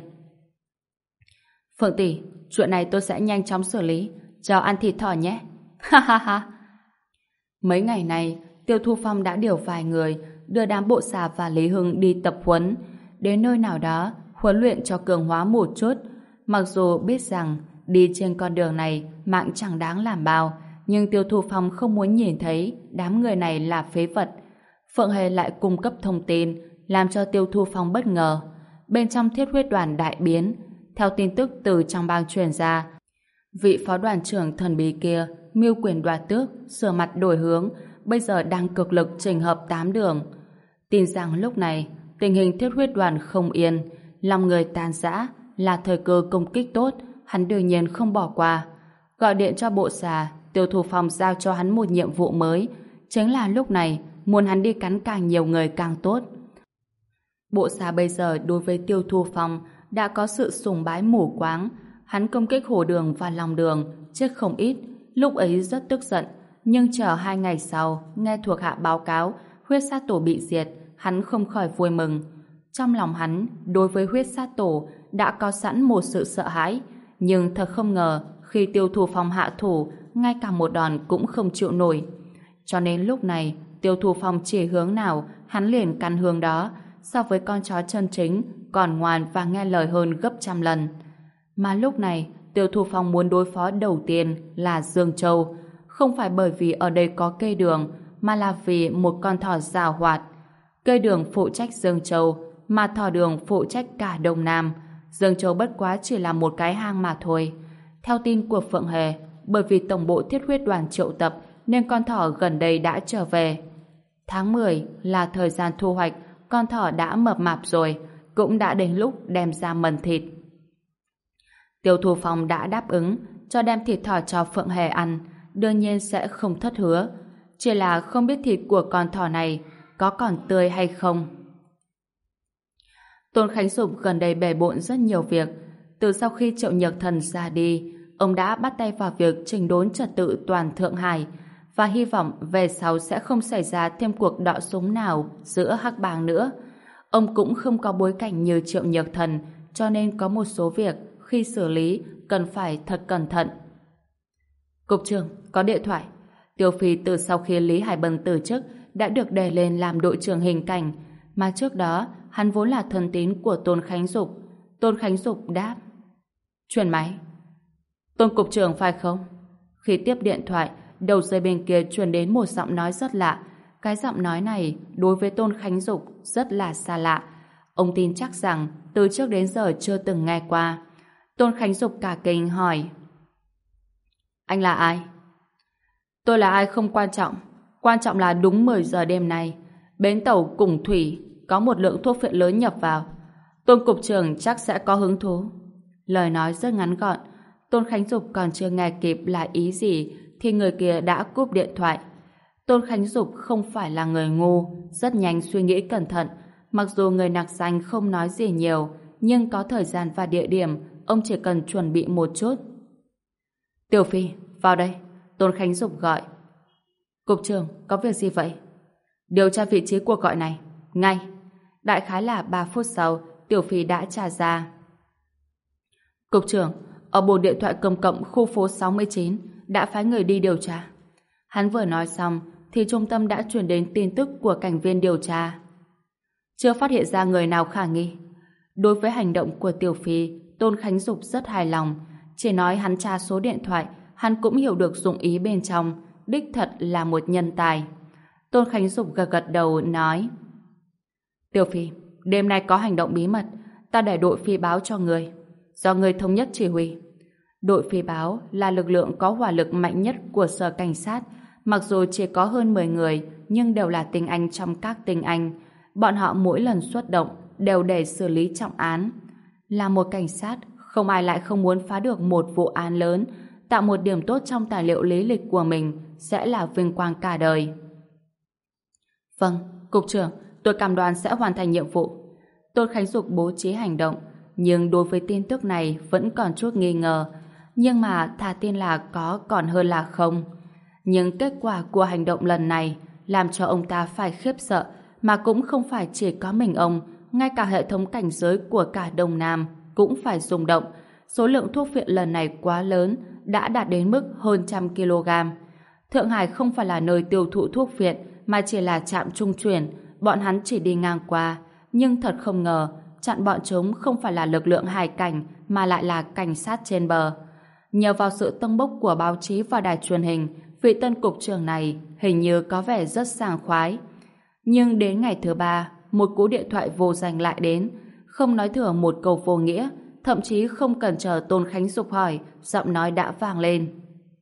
Phượng tỷ, chuyện này tôi sẽ nhanh chóng xử lý, cho ăn thịt thỏ nhé. Ha ha ha. Mấy ngày này, Tiêu Thu Phong đã điều vài người đưa đám bộ xà và Lý Hưng đi tập huấn, đến nơi nào đó huấn luyện cho cường hóa một chút. Mặc dù biết rằng đi trên con đường này mạng chẳng đáng làm bao, nhưng Tiêu Thu Phong không muốn nhìn thấy đám người này là phế vật. Phượng Hề lại cung cấp thông tin làm cho Tiêu Thu Phong bất ngờ. Bên trong Thiết Huyết Đoàn đại biến, theo tin tức từ trong bang truyền ra, vị phó đoàn trưởng thần bí kia mưu quyền đoạt tước, sửa mặt đổi hướng, bây giờ đang cực lực chỉnh hợp 8 đường. Tin rằng lúc này tình hình Thiết Huyết Đoàn không yên, lòng người tan rã, là thời cơ công kích tốt, hắn đương nhiên không bỏ qua. Gọi điện cho bộ xà, Tiêu Thu Phong giao cho hắn một nhiệm vụ mới, chính là lúc này muốn hắn đi cắn càng nhiều người càng tốt. Bộ xà bây giờ đối với Tiêu Thu Phong đã có sự sùng bái mù quáng. Hắn công kích hổ đường và lòng đường chết không ít, lúc ấy rất tức giận, nhưng chờ 2 ngày sau nghe thuộc hạ báo cáo huyết sát tổ bị diệt, hắn không khỏi vui mừng. Trong lòng hắn đối với huyết sát tổ đã có sẵn một sự sợ hãi, nhưng thật không ngờ khi Tiêu Thu Phong hạ thủ, ngay cả một đòn cũng không chịu nổi. Cho nên lúc này Tiêu Thu Phong chỉ hướng nào hắn liền căn hướng đó, so với con chó chân chính còn ngoan và nghe lời hơn gấp trăm lần. Mà lúc này Tiêu Thu Phong muốn đối phó đầu tiên là Dương Châu, không phải bởi vì ở đây có cây đường, mà là vì một con thỏ giàu hoạt. Cây đường phụ trách Dương Châu, mà thỏ đường phụ trách cả Đông Nam. Dương Châu bất quá chỉ là một cái hang mà thôi. Theo tin của Phượng Hề, bởi vì tổng bộ Thiết Huyết Đoàn triệu tập nên con thỏ gần đây đã trở về. Tháng 10 là thời gian thu hoạch, con thỏ đã mập mạp rồi, cũng đã đến lúc đem ra mần thịt. Tiêu Thu Phong đã đáp ứng cho đem thịt thỏ cho Phượng Hề ăn, đương nhiên sẽ không thất hứa. Chỉ là không biết thịt của con thỏ này có còn tươi hay không. Tôn Khánh Dục gần đây bề bộn rất nhiều việc. Từ sau khi Triệu Nhược Thần ra đi, ông đã bắt tay vào việc chỉnh đốn trật tự toàn Thượng Hải và hy vọng về sau sẽ không xảy ra thêm cuộc đọ súng nào giữa hắc bang nữa. Ông cũng không có bối cảnh như Triệu Nhược Thần, cho nên có một số việc khi xử lý cần phải thật cẩn thận. Cục trưởng, có điện thoại. Tiêu Phi từ sau khi Lý Hải Bân từ chức đã được đề lên làm đội trưởng hình cảnh, mà trước đó hắn vốn là thân tín của Tôn Khánh Dục. Tôn Khánh Dục đáp: Truyền máy. Tôn cục trưởng phải không? Khi tiếp điện thoại, đầu dây bên kia truyền đến một giọng nói rất lạ. Cái giọng nói này đối với Tôn Khánh Dục rất là xa lạ. Ông tin chắc rằng từ trước đến giờ chưa từng nghe qua. Tôn Khánh Dục cả kinh hỏi: Anh là ai? Tôi là ai không quan trọng. Quan trọng là đúng 10 giờ đêm nay, bến tàu Củng Thủy có một lượng thuốc phiện lớn nhập vào. Tôn cục trưởng chắc sẽ có hứng thú. Lời nói rất ngắn gọn. Tôn Khánh Dục còn chưa nghe kịp là ý gì thì người kia đã cúp điện thoại. Tôn Khánh Dục không phải là người ngu, rất nhanh suy nghĩ cẩn thận. Mặc dù người nặc danh không nói gì nhiều, nhưng có thời gian và địa điểm, ông chỉ cần chuẩn bị một chút. Tiểu Phi, vào đây. Tôn Khánh Dục gọi. Cục trưởng, có việc gì vậy? Điều tra vị trí cuộc gọi này. Ngay. Đại khái là 3 phút sau, Tiểu Phi đã tra ra. Cục trưởng, ở bộ điện thoại công cộng khu phố 69 đã phái người đi điều tra. Hắn vừa nói xong thì trung tâm đã truyền đến tin tức của cảnh viên điều tra. Chưa phát hiện ra người nào khả nghi. Đối với hành động của Tiểu Phi, Tôn Khánh Dục rất hài lòng. Chỉ nói hắn tra số điện thoại, hắn cũng hiểu được dụng ý bên trong. Đích thật là một nhân tài. Tôn Khánh Dục gật gật đầu nói: Tiểu Phi, đêm nay có hành động bí mật, ta để đội phi báo cho người, do người thống nhất chỉ huy. Đội phi báo là lực lượng có hỏa lực mạnh nhất của sở cảnh sát, mặc dù chỉ có hơn 10 người, nhưng đều là tinh anh trong các tinh anh. Bọn họ mỗi lần xuất động đều để xử lý trọng án. Là một cảnh sát, không ai lại không muốn phá được một vụ án lớn, tạo một điểm tốt trong tài liệu lý lịch của mình sẽ là vinh quang cả đời. Vâng, cục trưởng, tôi cam đoan sẽ hoàn thành nhiệm vụ. Tôn Khánh Dục bố trí hành động, nhưng đối với tin tức này vẫn còn chút nghi ngờ. Nhưng mà thà tin là có còn hơn là không. Nhưng kết quả của hành động lần này làm cho ông ta phải khiếp sợ, mà cũng không phải chỉ có mình ông, ngay cả hệ thống cảnh giới của cả Đông Nam cũng phải rung động. Số lượng thuốc phiện lần này quá lớn, đã đạt đến mức hơn 100 kg. Thượng Hải không phải là nơi tiêu thụ thuốc phiện, mà chỉ là trạm trung chuyển, bọn hắn chỉ đi ngang qua. Nhưng thật không ngờ, chặn bọn chúng không phải là lực lượng hải cảnh, mà lại là cảnh sát trên bờ. Nhờ vào sự tâng bốc của báo chí và đài truyền hình, vị tân cục trưởng này hình như có vẻ rất sảng khoái. Nhưng đến ngày thứ 3, một cú điện thoại vô danh lại đến, không nói thừa một câu vô nghĩa, thậm chí không cần chờ Tôn Khánh Dục hỏi, giọng nói đã vang lên.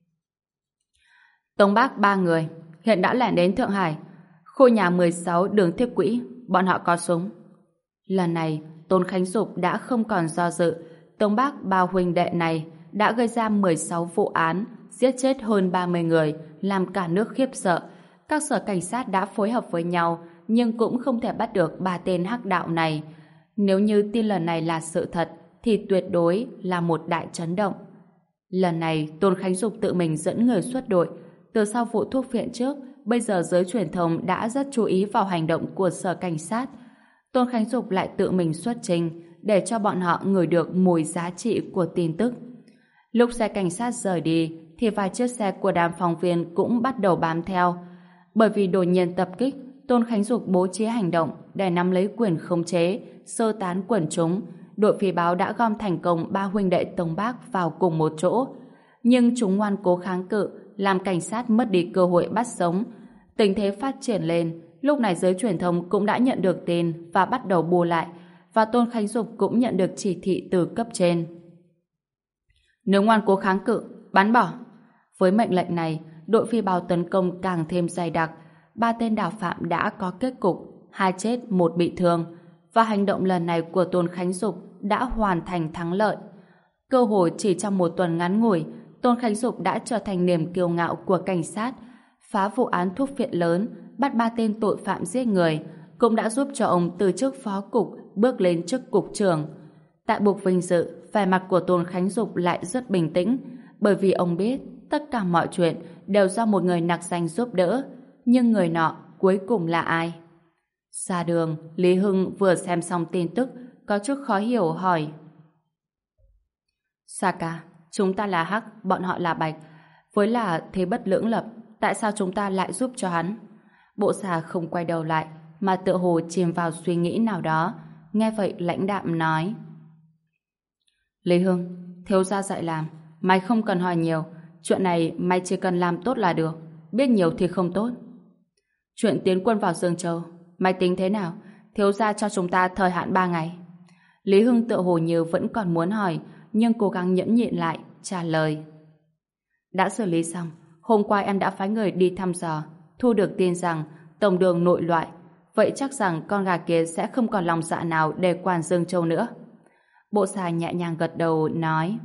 Tống Bác 3 người, hiện đã lẻn đến Thượng Hải, khu nhà 16 đường Thiết Quỹ, bọn họ có súng. Lần này, Tôn Khánh Dục đã không còn do dự. Tống Bác ba huynh đệ này đã gây ra 16 vụ án, giết chết hơn 30 người, làm cả nước khiếp sợ. Các sở cảnh sát đã phối hợp với nhau, nhưng cũng không thể bắt được 3 tên hắc đạo này. Nếu như tin lần này là sự thật, thì tuyệt đối là một đại chấn động. Lần này, Tôn Khánh Dục tự mình dẫn người xuất đội. Từ sau vụ thuốc phiện trước, bây giờ giới truyền thông đã rất chú ý vào hành động của sở cảnh sát. Tôn Khánh Dục lại tự mình xuất trình để cho bọn họ ngửi được mùi giá trị của tin tức. Lúc xe cảnh sát rời đi, thì vài chiếc xe của đám phóng viên cũng bắt đầu bám theo. Bởi vì đột nhiên tập kích, Tôn Khánh Dục bố trí hành động để nắm lấy quyền khống chế, sơ tán quần chúng. Đội phi báo đã gom thành công 3 huynh đệ Tống Bác vào cùng một chỗ. Nhưng chúng ngoan cố kháng cự, làm cảnh sát mất đi cơ hội bắt sống. Tình thế phát triển lên, lúc này giới truyền thông cũng đã nhận được tin và bắt đầu bù lại, và Tôn Khánh Dục cũng nhận được chỉ thị từ cấp trên. Nếu ngoan cố kháng cự, bắn bỏ. Với mệnh lệnh này, đội phi báo tấn công càng thêm dày đặc. 3 tên đào phạm đã có kết cục, hai chết một bị thương, và hành động lần này của Tôn Khánh Dục đã hoàn thành thắng lợi. Cơ hội chỉ trong một tuần ngắn ngủi, Tôn Khánh Dục đã trở thành niềm kiêu ngạo của cảnh sát, phá vụ án thuốc phiện lớn, bắt 3 tên tội phạm giết người, cũng đã giúp cho ông từ chức phó cục bước lên chức cục trưởng. Tại buộc vinh dự, vẻ mặt của Tôn Khánh Dục lại rất bình tĩnh, bởi vì ông biết tất cả mọi chuyện đều do một người nặc danh giúp đỡ, nhưng người nọ cuối cùng là ai? Xa đường, Lý Hưng vừa xem xong tin tức, có chút khó hiểu hỏi: Saka, chúng ta là Hắc, bọn họ là Bạch, với là thế bất lưỡng lập, tại sao chúng ta lại giúp cho hắn? Bộ xà không quay đầu lại, mà tựa hồ chìm vào suy nghĩ nào đó. Nghe vậy lãnh đạm nói: Lý Hưng, thiếu gia dạy làm, mày không cần hỏi nhiều, chuyện này mày chỉ cần làm tốt là được, biết nhiều thì không tốt. Chuyện tiến quân vào Dương Châu, mày tính thế nào? Thiếu gia cho chúng ta thời hạn 3 ngày. Lý Hưng tựa hồ như vẫn còn muốn hỏi, nhưng cố gắng nhẫn nhịn lại, trả lời: Đã xử lý xong, hôm qua em đã phái người đi thăm dò, thu được tin rằng tổng đường nội loại, vậy chắc rằng con gà kia sẽ không còn lòng dạ nào để quản Dương Châu nữa. Bộ xà nhẹ nhàng gật đầu nói: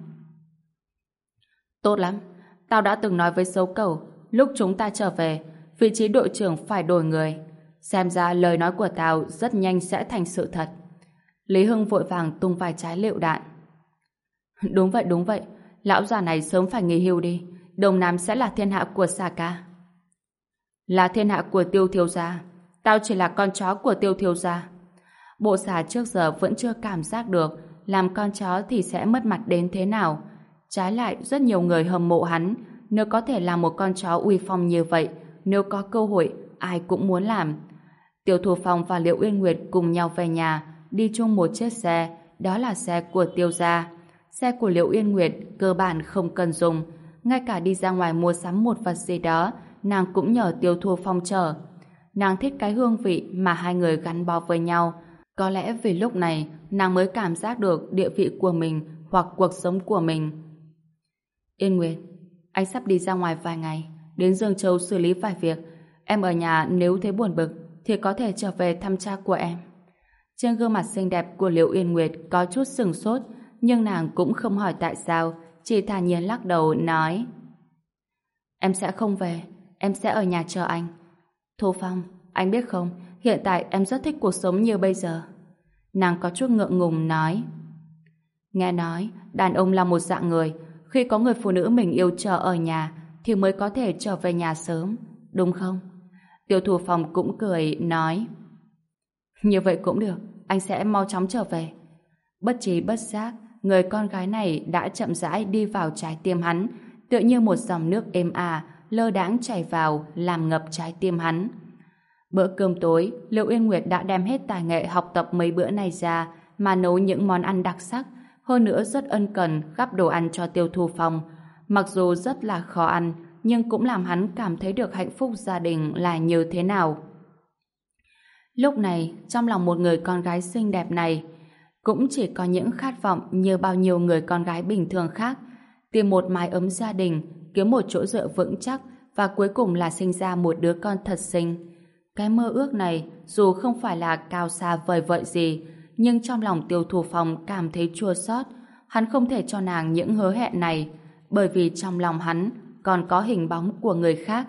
Tốt lắm, tao đã từng nói với Sấu Cẩu, lúc chúng ta trở về, vị trí đội trưởng phải đổi người. Xem ra lời nói của tao rất nhanh sẽ thành sự thật. Lý Hưng vội vàng tung vài trái lựu đạn. Đúng vậy, lão già này sớm phải nghỉ hưu đi, Đông Nam sẽ là thiên hạ của Saka. Là thiên hạ của Tiêu thiếu gia, tao chỉ là con chó của Tiêu thiếu gia. Bộ xà trước giờ vẫn chưa cảm giác được làm con chó thì sẽ mất mặt đến thế nào. Trái lại rất nhiều người hâm mộ hắn, nếu có thể làm một con chó uy phong như vậy, nếu có cơ hội ai cũng muốn làm. Tiêu Thủ Phong và Liễu Uyên Nguyệt cùng nhau về nhà, đi chung một chiếc xe, đó là xe của Tiêu gia. Xe của Liễu Uyên Nguyệt cơ bản không cần dùng, ngay cả đi ra ngoài mua sắm một vật gì đó, nàng cũng nhờ Tiêu Thủ Phong chở. Nàng thích cái hương vị mà hai người gắn bó với nhau. Có lẽ vì lúc này nàng mới cảm giác được địa vị của mình hoặc cuộc sống của mình. Yên Nguyệt, anh sắp đi ra ngoài vài ngày, đến Dương Châu xử lý vài việc. Em ở nhà nếu thấy buồn bực thì có thể trở về thăm cha của em. Trên gương mặt xinh đẹp của Liễu Yên Nguyệt có chút sừng sốt, nhưng nàng cũng không hỏi tại sao, chỉ thản nhiên lắc đầu nói: Em sẽ không về, em sẽ ở nhà chờ anh. Thu Phong, anh biết không, hiện tại em rất thích cuộc sống như bây giờ. Nàng có chút ngượng ngùng nói: Nghe nói, đàn ông là một dạng người, khi có người phụ nữ mình yêu chờ ở nhà thì mới có thể trở về nhà sớm, đúng không? Tiêu Thủ Phong cũng cười nói: Như vậy cũng được, anh sẽ mau chóng trở về. Bất trí bất giác, người con gái này đã chậm rãi đi vào trái tim hắn, tựa như một dòng nước êm ả lơ đãng chảy vào làm ngập trái tim hắn. Bữa cơm tối, Liễu Uyên Nguyệt đã đem hết tài nghệ học tập mấy bữa này ra mà nấu những món ăn đặc sắc, hơn nữa rất ân cần gắp đồ ăn cho Tiêu Thủ Phong. Mặc dù rất là khó ăn, nhưng cũng làm hắn cảm thấy được hạnh phúc gia đình là như thế nào. Lúc này, trong lòng một người con gái xinh đẹp này, cũng chỉ có những khát vọng như bao nhiêu người con gái bình thường khác, tìm một mái ấm gia đình, kiếm một chỗ dựa vững chắc và cuối cùng là sinh ra một đứa con thật xinh. Cái mơ ước này dù không phải là cao xa vời vợi gì, nhưng trong lòng Tiêu Thủ Phong cảm thấy chua xót. Hắn không thể cho nàng những hứa hẹn này, bởi vì trong lòng hắn còn có hình bóng của người khác.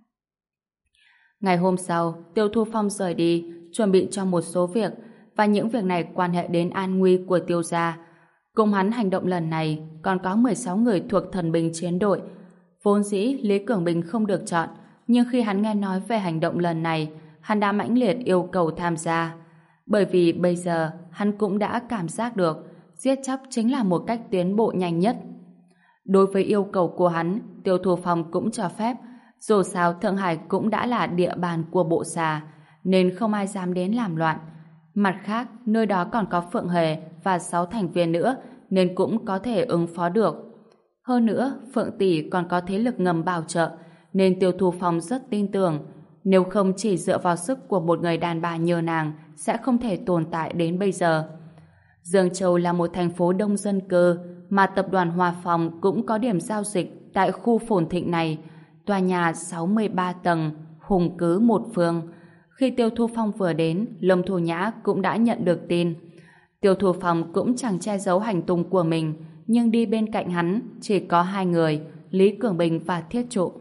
Ngày hôm sau, Tiêu Thủ Phong rời đi, chuẩn bị cho một số việc, và những việc này quan hệ đến an nguy của Tiêu gia. Cùng hắn hành động lần này còn có 16 người thuộc thần binh chiến đội. Vốn dĩ Lý Cường Bình không được chọn, nhưng khi hắn nghe nói về hành động lần này, hắn đã mãnh liệt yêu cầu tham gia. Bởi vì bây giờ hắn cũng đã cảm giác được giết chóc chính là một cách tiến bộ nhanh nhất. Đối với yêu cầu của hắn, Tiêu Thủ Phong cũng cho phép. Dù sao Thượng Hải cũng đã là địa bàn của bộ xà, nên không ai dám đến làm loạn. Mặt khác, nơi đó còn có Phượng Hề và 6 thành viên nữa, nên cũng có thể ứng phó được. Hơn nữa, Phượng Tỷ còn có thế lực ngầm bảo trợ, nên Tiêu Thủ Phong rất tin tưởng. Nếu không chỉ dựa vào sức của một người đàn bà như nàng, sẽ không thể tồn tại đến bây giờ. Dương Châu là một thành phố đông dân cư, mà tập đoàn Hòa Phong cũng có điểm giao dịch tại khu phồn thịnh này. Tòa nhà 63 tầng, hùng cứ một phương. Khi Tiêu Thu Phong vừa đến, Lâm Thu Nhã cũng đã nhận được tin. Tiêu Thu Phong cũng chẳng che giấu hành tung của mình, nhưng đi bên cạnh hắn chỉ có hai người, Lý Cường Bình và Thiết Trụ.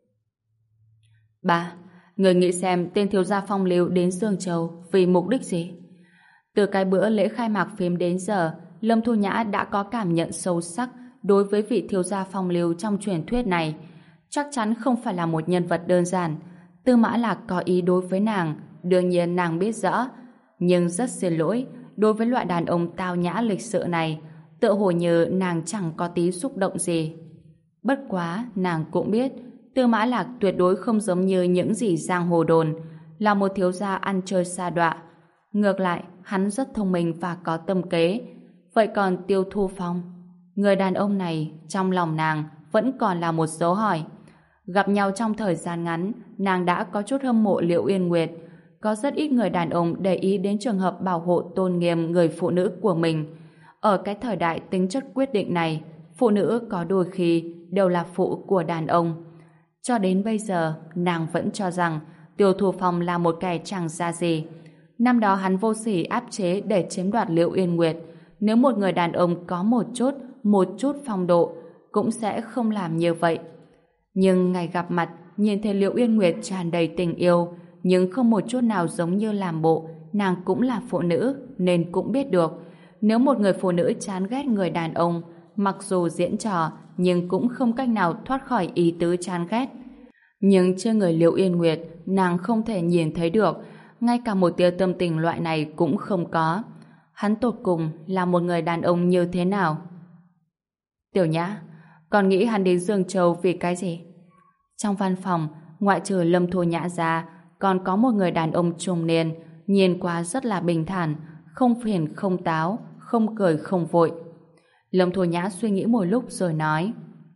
Ba, người nghĩ xem tên thiếu gia Phong Lưu đến Dương Châu vì mục đích gì? Từ cái bữa lễ khai mạc phim đến giờ, Lâm Thu Nhã đã có cảm nhận sâu sắc đối với vị thiếu gia Phong Lưu trong truyền thuyết này. Chắc chắn không phải là một nhân vật đơn giản. Tư Mã Lạc có ý đối với nàng, đương nhiên nàng biết rõ. Nhưng rất xin lỗi, đối với loại đàn ông tao nhã lịch sự này, tựa hồ như nàng chẳng có tí xúc động gì. Bất quá, nàng cũng biết, Tư Mã Lạc tuyệt đối không giống như những gì giang hồ đồn, là một thiếu gia ăn chơi sa đọa. Ngược lại, hắn rất thông minh và có tâm kế. Vậy còn Tiêu Thu Phong? Người đàn ông này, trong lòng nàng, vẫn còn là một dấu hỏi. Gặp nhau trong thời gian ngắn, nàng đã có chút hâm mộ Liễu Yên Nguyệt. Có rất ít người đàn ông để ý đến trường hợp bảo hộ tôn nghiêm người phụ nữ của mình. Ở cái thời đại tính chất quyết định này, phụ nữ có đôi khi đều là phụ của đàn ông. Cho đến bây giờ, nàng vẫn cho rằng Tiêu Thu Phong là một kẻ chẳng ra gì. Năm đó hắn vô sỉ áp chế để chiếm đoạt Liễu Yên Nguyệt. Nếu một người đàn ông có một chút phong độ, cũng sẽ không làm như vậy. Nhưng ngày gặp mặt, nhìn thấy Liễu Yên Nguyệt tràn đầy tình yêu, nhưng không một chút nào giống như làm bộ, nàng cũng là phụ nữ, nên cũng biết được. Nếu một người phụ nữ chán ghét người đàn ông, mặc dù diễn trò, nhưng cũng không cách nào thoát khỏi ý tứ chán ghét. Nhưng trên người Liễu Yên Nguyệt, nàng không thể nhìn thấy được, ngay cả một tia tâm tình loại này cũng không có. Hắn tột cùng là một người đàn ông như thế nào? Tiểu Nhã, còn nghĩ hắn đến Dương Châu vì cái gì? Trong văn phòng, ngoại trừ Lâm Thu Nhã ra, còn có một người đàn ông trung niên, nhìn qua rất là bình thản, không phiền không táo, không cười không vội. Lâm Thu Nhã suy nghĩ một lúc rồi nói: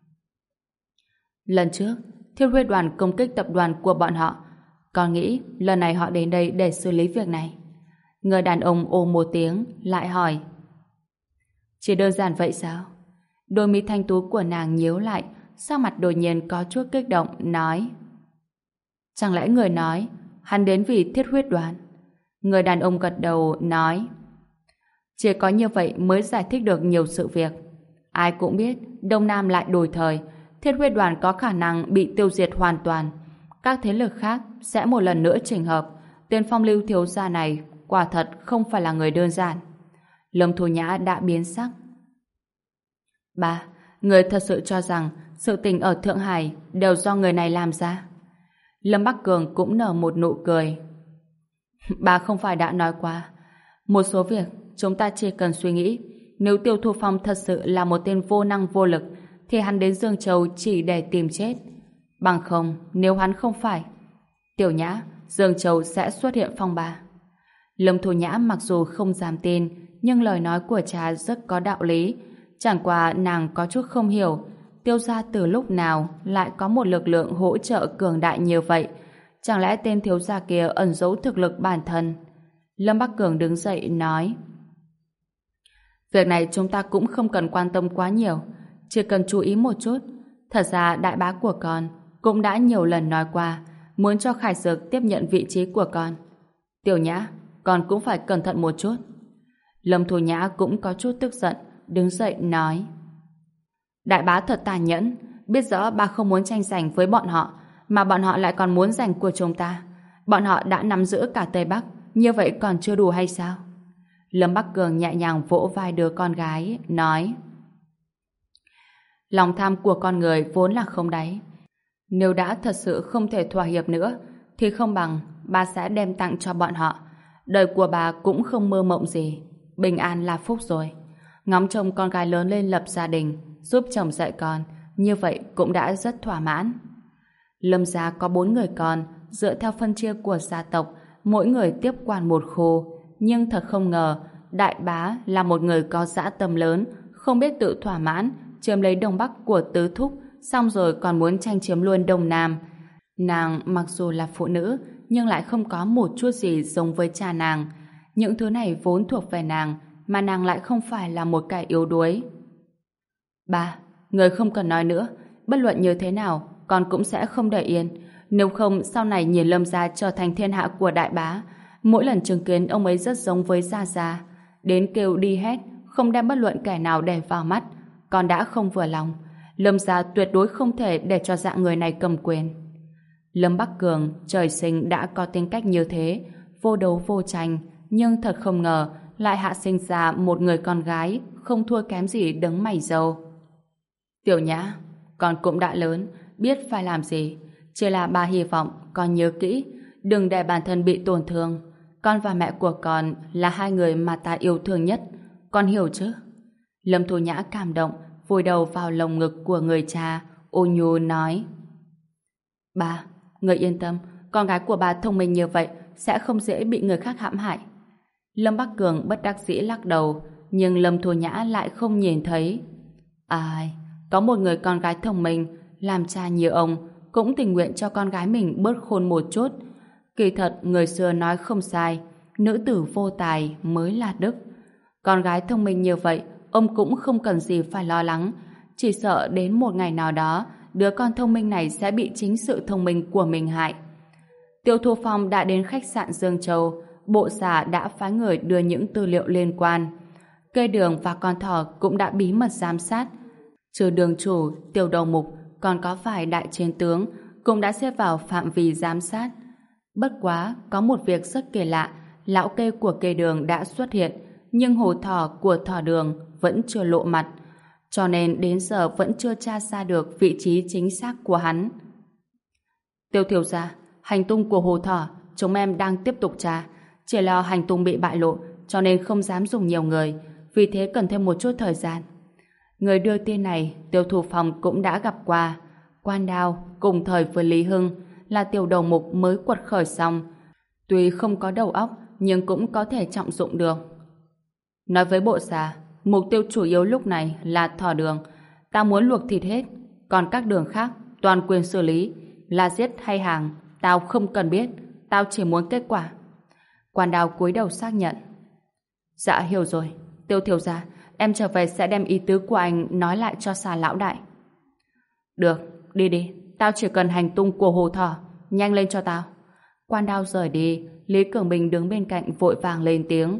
lần trước, Thiết Huyết đoàn công kích tập đoàn của bọn họ, con nghĩ lần này họ đến đây để xử lý việc này. Người đàn ông ồ một tiếng, lại hỏi: chỉ đơn giản vậy sao? Đôi mi thanh tú của nàng nhíu lại, sắc mặt đột nhiên có chút kích động, nói: chẳng lẽ người nói hắn đến vì Thiết Huyết đoàn? Người đàn ông gật đầu, nói: chỉ có như vậy mới giải thích được nhiều sự việc. Ai cũng biết Đông Nam lại đổi thời, Thiết Huyết đoàn có khả năng bị tiêu diệt hoàn toàn. Các thế lực khác sẽ một lần nữa chỉnh hợp. Tên Phong Lưu thiếu gia này quả thật không phải là người đơn giản. Lâm Thu Nhã đã biến sắc. Ba, người thật sự cho rằng sự tình ở Thượng Hải đều do người này làm ra? Lâm Bắc Cường cũng nở một nụ cười. Bà không phải đã nói qua, một số việc chúng ta chỉ cần suy nghĩ. Nếu Tiêu Thu Phong thật sự là một tên vô năng vô lực, thì hắn đến Dương Châu chỉ để tìm chết. Bằng không, nếu hắn không phải, Tiểu Nhã, Dương Châu sẽ xuất hiện phong ba. Lâm Thu Nhã mặc dù không dám tin, nhưng lời nói của cha rất có đạo lý. Chẳng qua nàng có chút không hiểu, Tiêu gia từ lúc nào lại có một lực lượng hỗ trợ cường đại như vậy? Chẳng lẽ tên thiếu gia kia ẩn giấu thực lực bản thân? Lâm Bắc Cường đứng dậy nói: việc này chúng ta cũng không cần quan tâm quá nhiều, chỉ cần chú ý một chút. Thật ra đại bá của con cũng đã nhiều lần nói qua muốn cho Khải Dược tiếp nhận vị trí của con. Tiểu Nhã, con cũng phải cẩn thận một chút. Lâm Thu Nhã cũng có chút tức giận, đứng dậy nói: đại bá thật tàn nhẫn, biết rõ ba không muốn tranh giành với bọn họ, mà bọn họ lại còn muốn giành của chúng ta. Bọn họ đã nắm giữ cả Tây Bắc, như vậy còn chưa đủ hay sao? Lâm Bắc Cường nhẹ nhàng vỗ vai đứa con gái, nói: lòng tham của con người vốn là không đáy. Nếu đã thật sự không thể thỏa hiệp nữa, thì không bằng ba sẽ đem tặng cho bọn họ. Đời của bà cũng không mơ mộng gì, bình an là phúc rồi. Ngóng trông con gái lớn lên lập gia đình, giúp chồng dạy con, như vậy cũng đã rất thỏa mãn. Lâm gia có 4 người con, dựa theo phân chia của gia tộc, mỗi người tiếp quản một khu. Nhưng thật không ngờ, đại bá là một người có dã tâm lớn, không biết tự thỏa mãn, chiếm lấy Đông Bắc của tứ thúc, xong rồi còn muốn tranh chiếm luôn Đông Nam. Nàng mặc dù là phụ nữ, nhưng lại không có một chút gì giống với cha nàng. Những thứ này vốn thuộc về nàng, mà nàng lại không phải là một kẻ yếu đuối. Ba, người không cần nói nữa, bất luận như thế nào, con cũng sẽ không để yên. Nếu không, sau này nhìn Lâm gia trở thành thiên hạ của đại bá. Mỗi lần chứng kiến ông ấy rất giống với Gia Gia. Đến kêu đi hết, không đem bất luận kẻ nào để vào mắt. Con đã không vừa lòng. Lâm gia tuyệt đối không thể để cho dạng người này cầm quyền. Lâm Bắc Cường trời sinh đã có tính cách như thế, vô đấu vô tranh, nhưng thật không ngờ lại hạ sinh ra một người con gái không thua kém gì đấng mày râu. Tiểu Nhã, con cũng đã lớn, biết phải làm gì. Chỉ là bà hy vọng con nhớ kỹ, đừng để bản thân bị tổn thương. Con và mẹ của con là hai người mà ta yêu thương nhất. Con hiểu chứ? Lâm Thu Nhã cảm động, vùi đầu vào lồng ngực của người cha, ôn nhu nói: Bà, người yên tâm, con gái của bà thông minh như vậy sẽ không dễ bị người khác hãm hại. Lâm Bắc Cường bất đắc dĩ lắc đầu, nhưng Lâm Thu Nhã lại không nhìn thấy. Ai, có một người con gái thông minh, làm cha như ông cũng tình nguyện cho con gái mình bớt khôn một chút. Kỳ thật người xưa nói không sai, nữ tử vô tài mới là đức. Con gái thông minh như vậy, ông cũng không cần gì phải lo lắng, chỉ sợ đến một ngày nào đó đứa con thông minh này sẽ bị chính sự thông minh của mình hại. Tiêu Thu Phong đã đến khách sạn Dương Châu, bộ xã đã phái người đưa những tư liệu liên quan. Cây Đường và con thỏ cũng đã bí mật giám sát. Trừ đường chủ, Tiểu đầu mục, còn có vài đại chiến tướng cũng đã xếp vào phạm vi giám sát. Bất quá, có một việc rất kỳ lạ, lão kê của Cây Đường đã xuất hiện, nhưng hồ thỏ của thỏ đường vẫn chưa lộ mặt, cho nên đến giờ vẫn chưa tra ra được vị trí chính xác của hắn. Tiêu thiếu gia, hành tung của hồ thỏ chúng em đang tiếp tục tra, chỉ lo hành tung bị bại lộ cho nên không dám dùng nhiều người, vì thế cần thêm một chút thời gian. Người đưa tin này Tiêu Thu Phong cũng đã gặp qua. Quan Đao cùng thời với Lý Hưng là tiểu đầu mục mới quật khởi xong, tuy không có đầu óc nhưng cũng có thể trọng dụng được. Nói với bộ xã, mục tiêu chủ yếu lúc này là thỏ đường. Ta muốn luộc thịt hết, còn các đường khác toàn quyền xử lý, là giết hay hàng tao không cần biết, tao chỉ muốn kết quả. Quan Đao cúi đầu xác nhận. Dạ hiểu rồi, Tiêu thiếu gia, em trở về sẽ đem ý tứ của anh nói lại cho Xà lão đại. Được, đi đi, tao chỉ cần hành tung của hồ thỏ, nhanh lên cho tao. Quan Đao rời đi, Lý Cường Bình đứng bên cạnh vội vàng lên tiếng.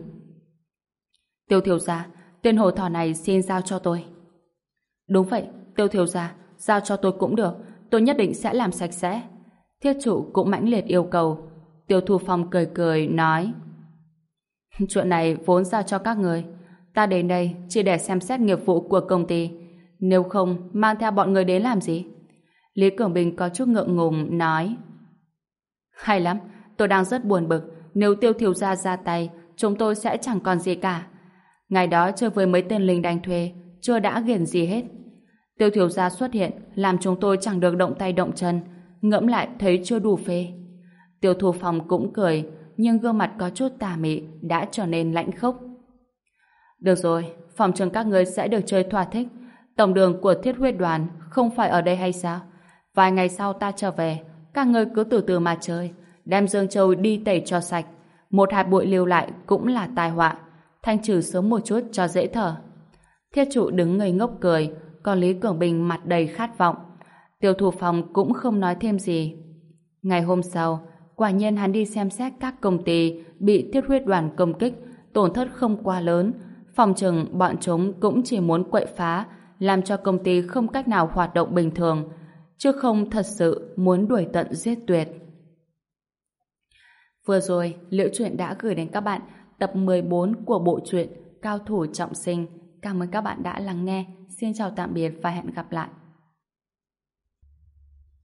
Tiêu thiếu gia, tên hồ thỏ này xin giao cho tôi. Đúng vậy, Tiêu thiếu gia, giao cho tôi cũng được, tôi nhất định sẽ làm sạch sẽ. Thiết chủ cũng mãnh liệt yêu cầu. Tiêu Thu Phong cười cười nói: Chuyện này vốn giao cho các người, ta đến đây chỉ để xem xét nghiệp vụ của công ty, nếu không mang theo bọn người đến làm gì? Lý Cường Bình có chút ngượng ngùng nói: Hay lắm, tôi đang rất buồn bực, nếu Tiêu thiếu gia ra tay chúng tôi sẽ chẳng còn gì cả. Ngày đó chơi với mấy tên lính đánh thuê chưa đã ghiền gì hết. Tiêu thiếu gia xuất hiện làm chúng tôi chẳng được động tay động chân, ngẫm lại thấy chưa đủ phê. Tiêu Thu Phong cũng cười, nhưng gương mặt có chút tà mị đã trở nên lãnh khốc. Được rồi, phòng trường các người sẽ được chơi thỏa thích. Tổng đường của Thiết Huyết Đoàn không phải ở đây hay sao? Vài ngày sau ta trở về, các người cứ từ từ mà chơi, đem Dương Châu đi tẩy cho sạch. Một hạt bụi lưu lại cũng là tai họa, thanh trừ sớm một chút cho dễ thở. Thiết trụ đứng ngây ngốc cười, còn Lý Cường Bình mặt đầy khát vọng. Tiêu Thu Phong cũng không nói thêm gì. Ngày hôm sau, quả nhiên hắn đi xem xét các công ty bị Thiết Huyết Đoàn công kích, tổn thất không quá lớn. Phòng chừng bọn chúng cũng chỉ muốn quậy phá, làm cho công ty không cách nào hoạt động bình thường, chứ không thật sự muốn đuổi tận giết tuyệt. Vừa rồi, Liễu Chuyện đã gửi đến các bạn tập 14 của bộ truyện Cao thủ trọng sinh. Cảm ơn các bạn đã lắng nghe. Xin chào tạm biệt và hẹn gặp lại.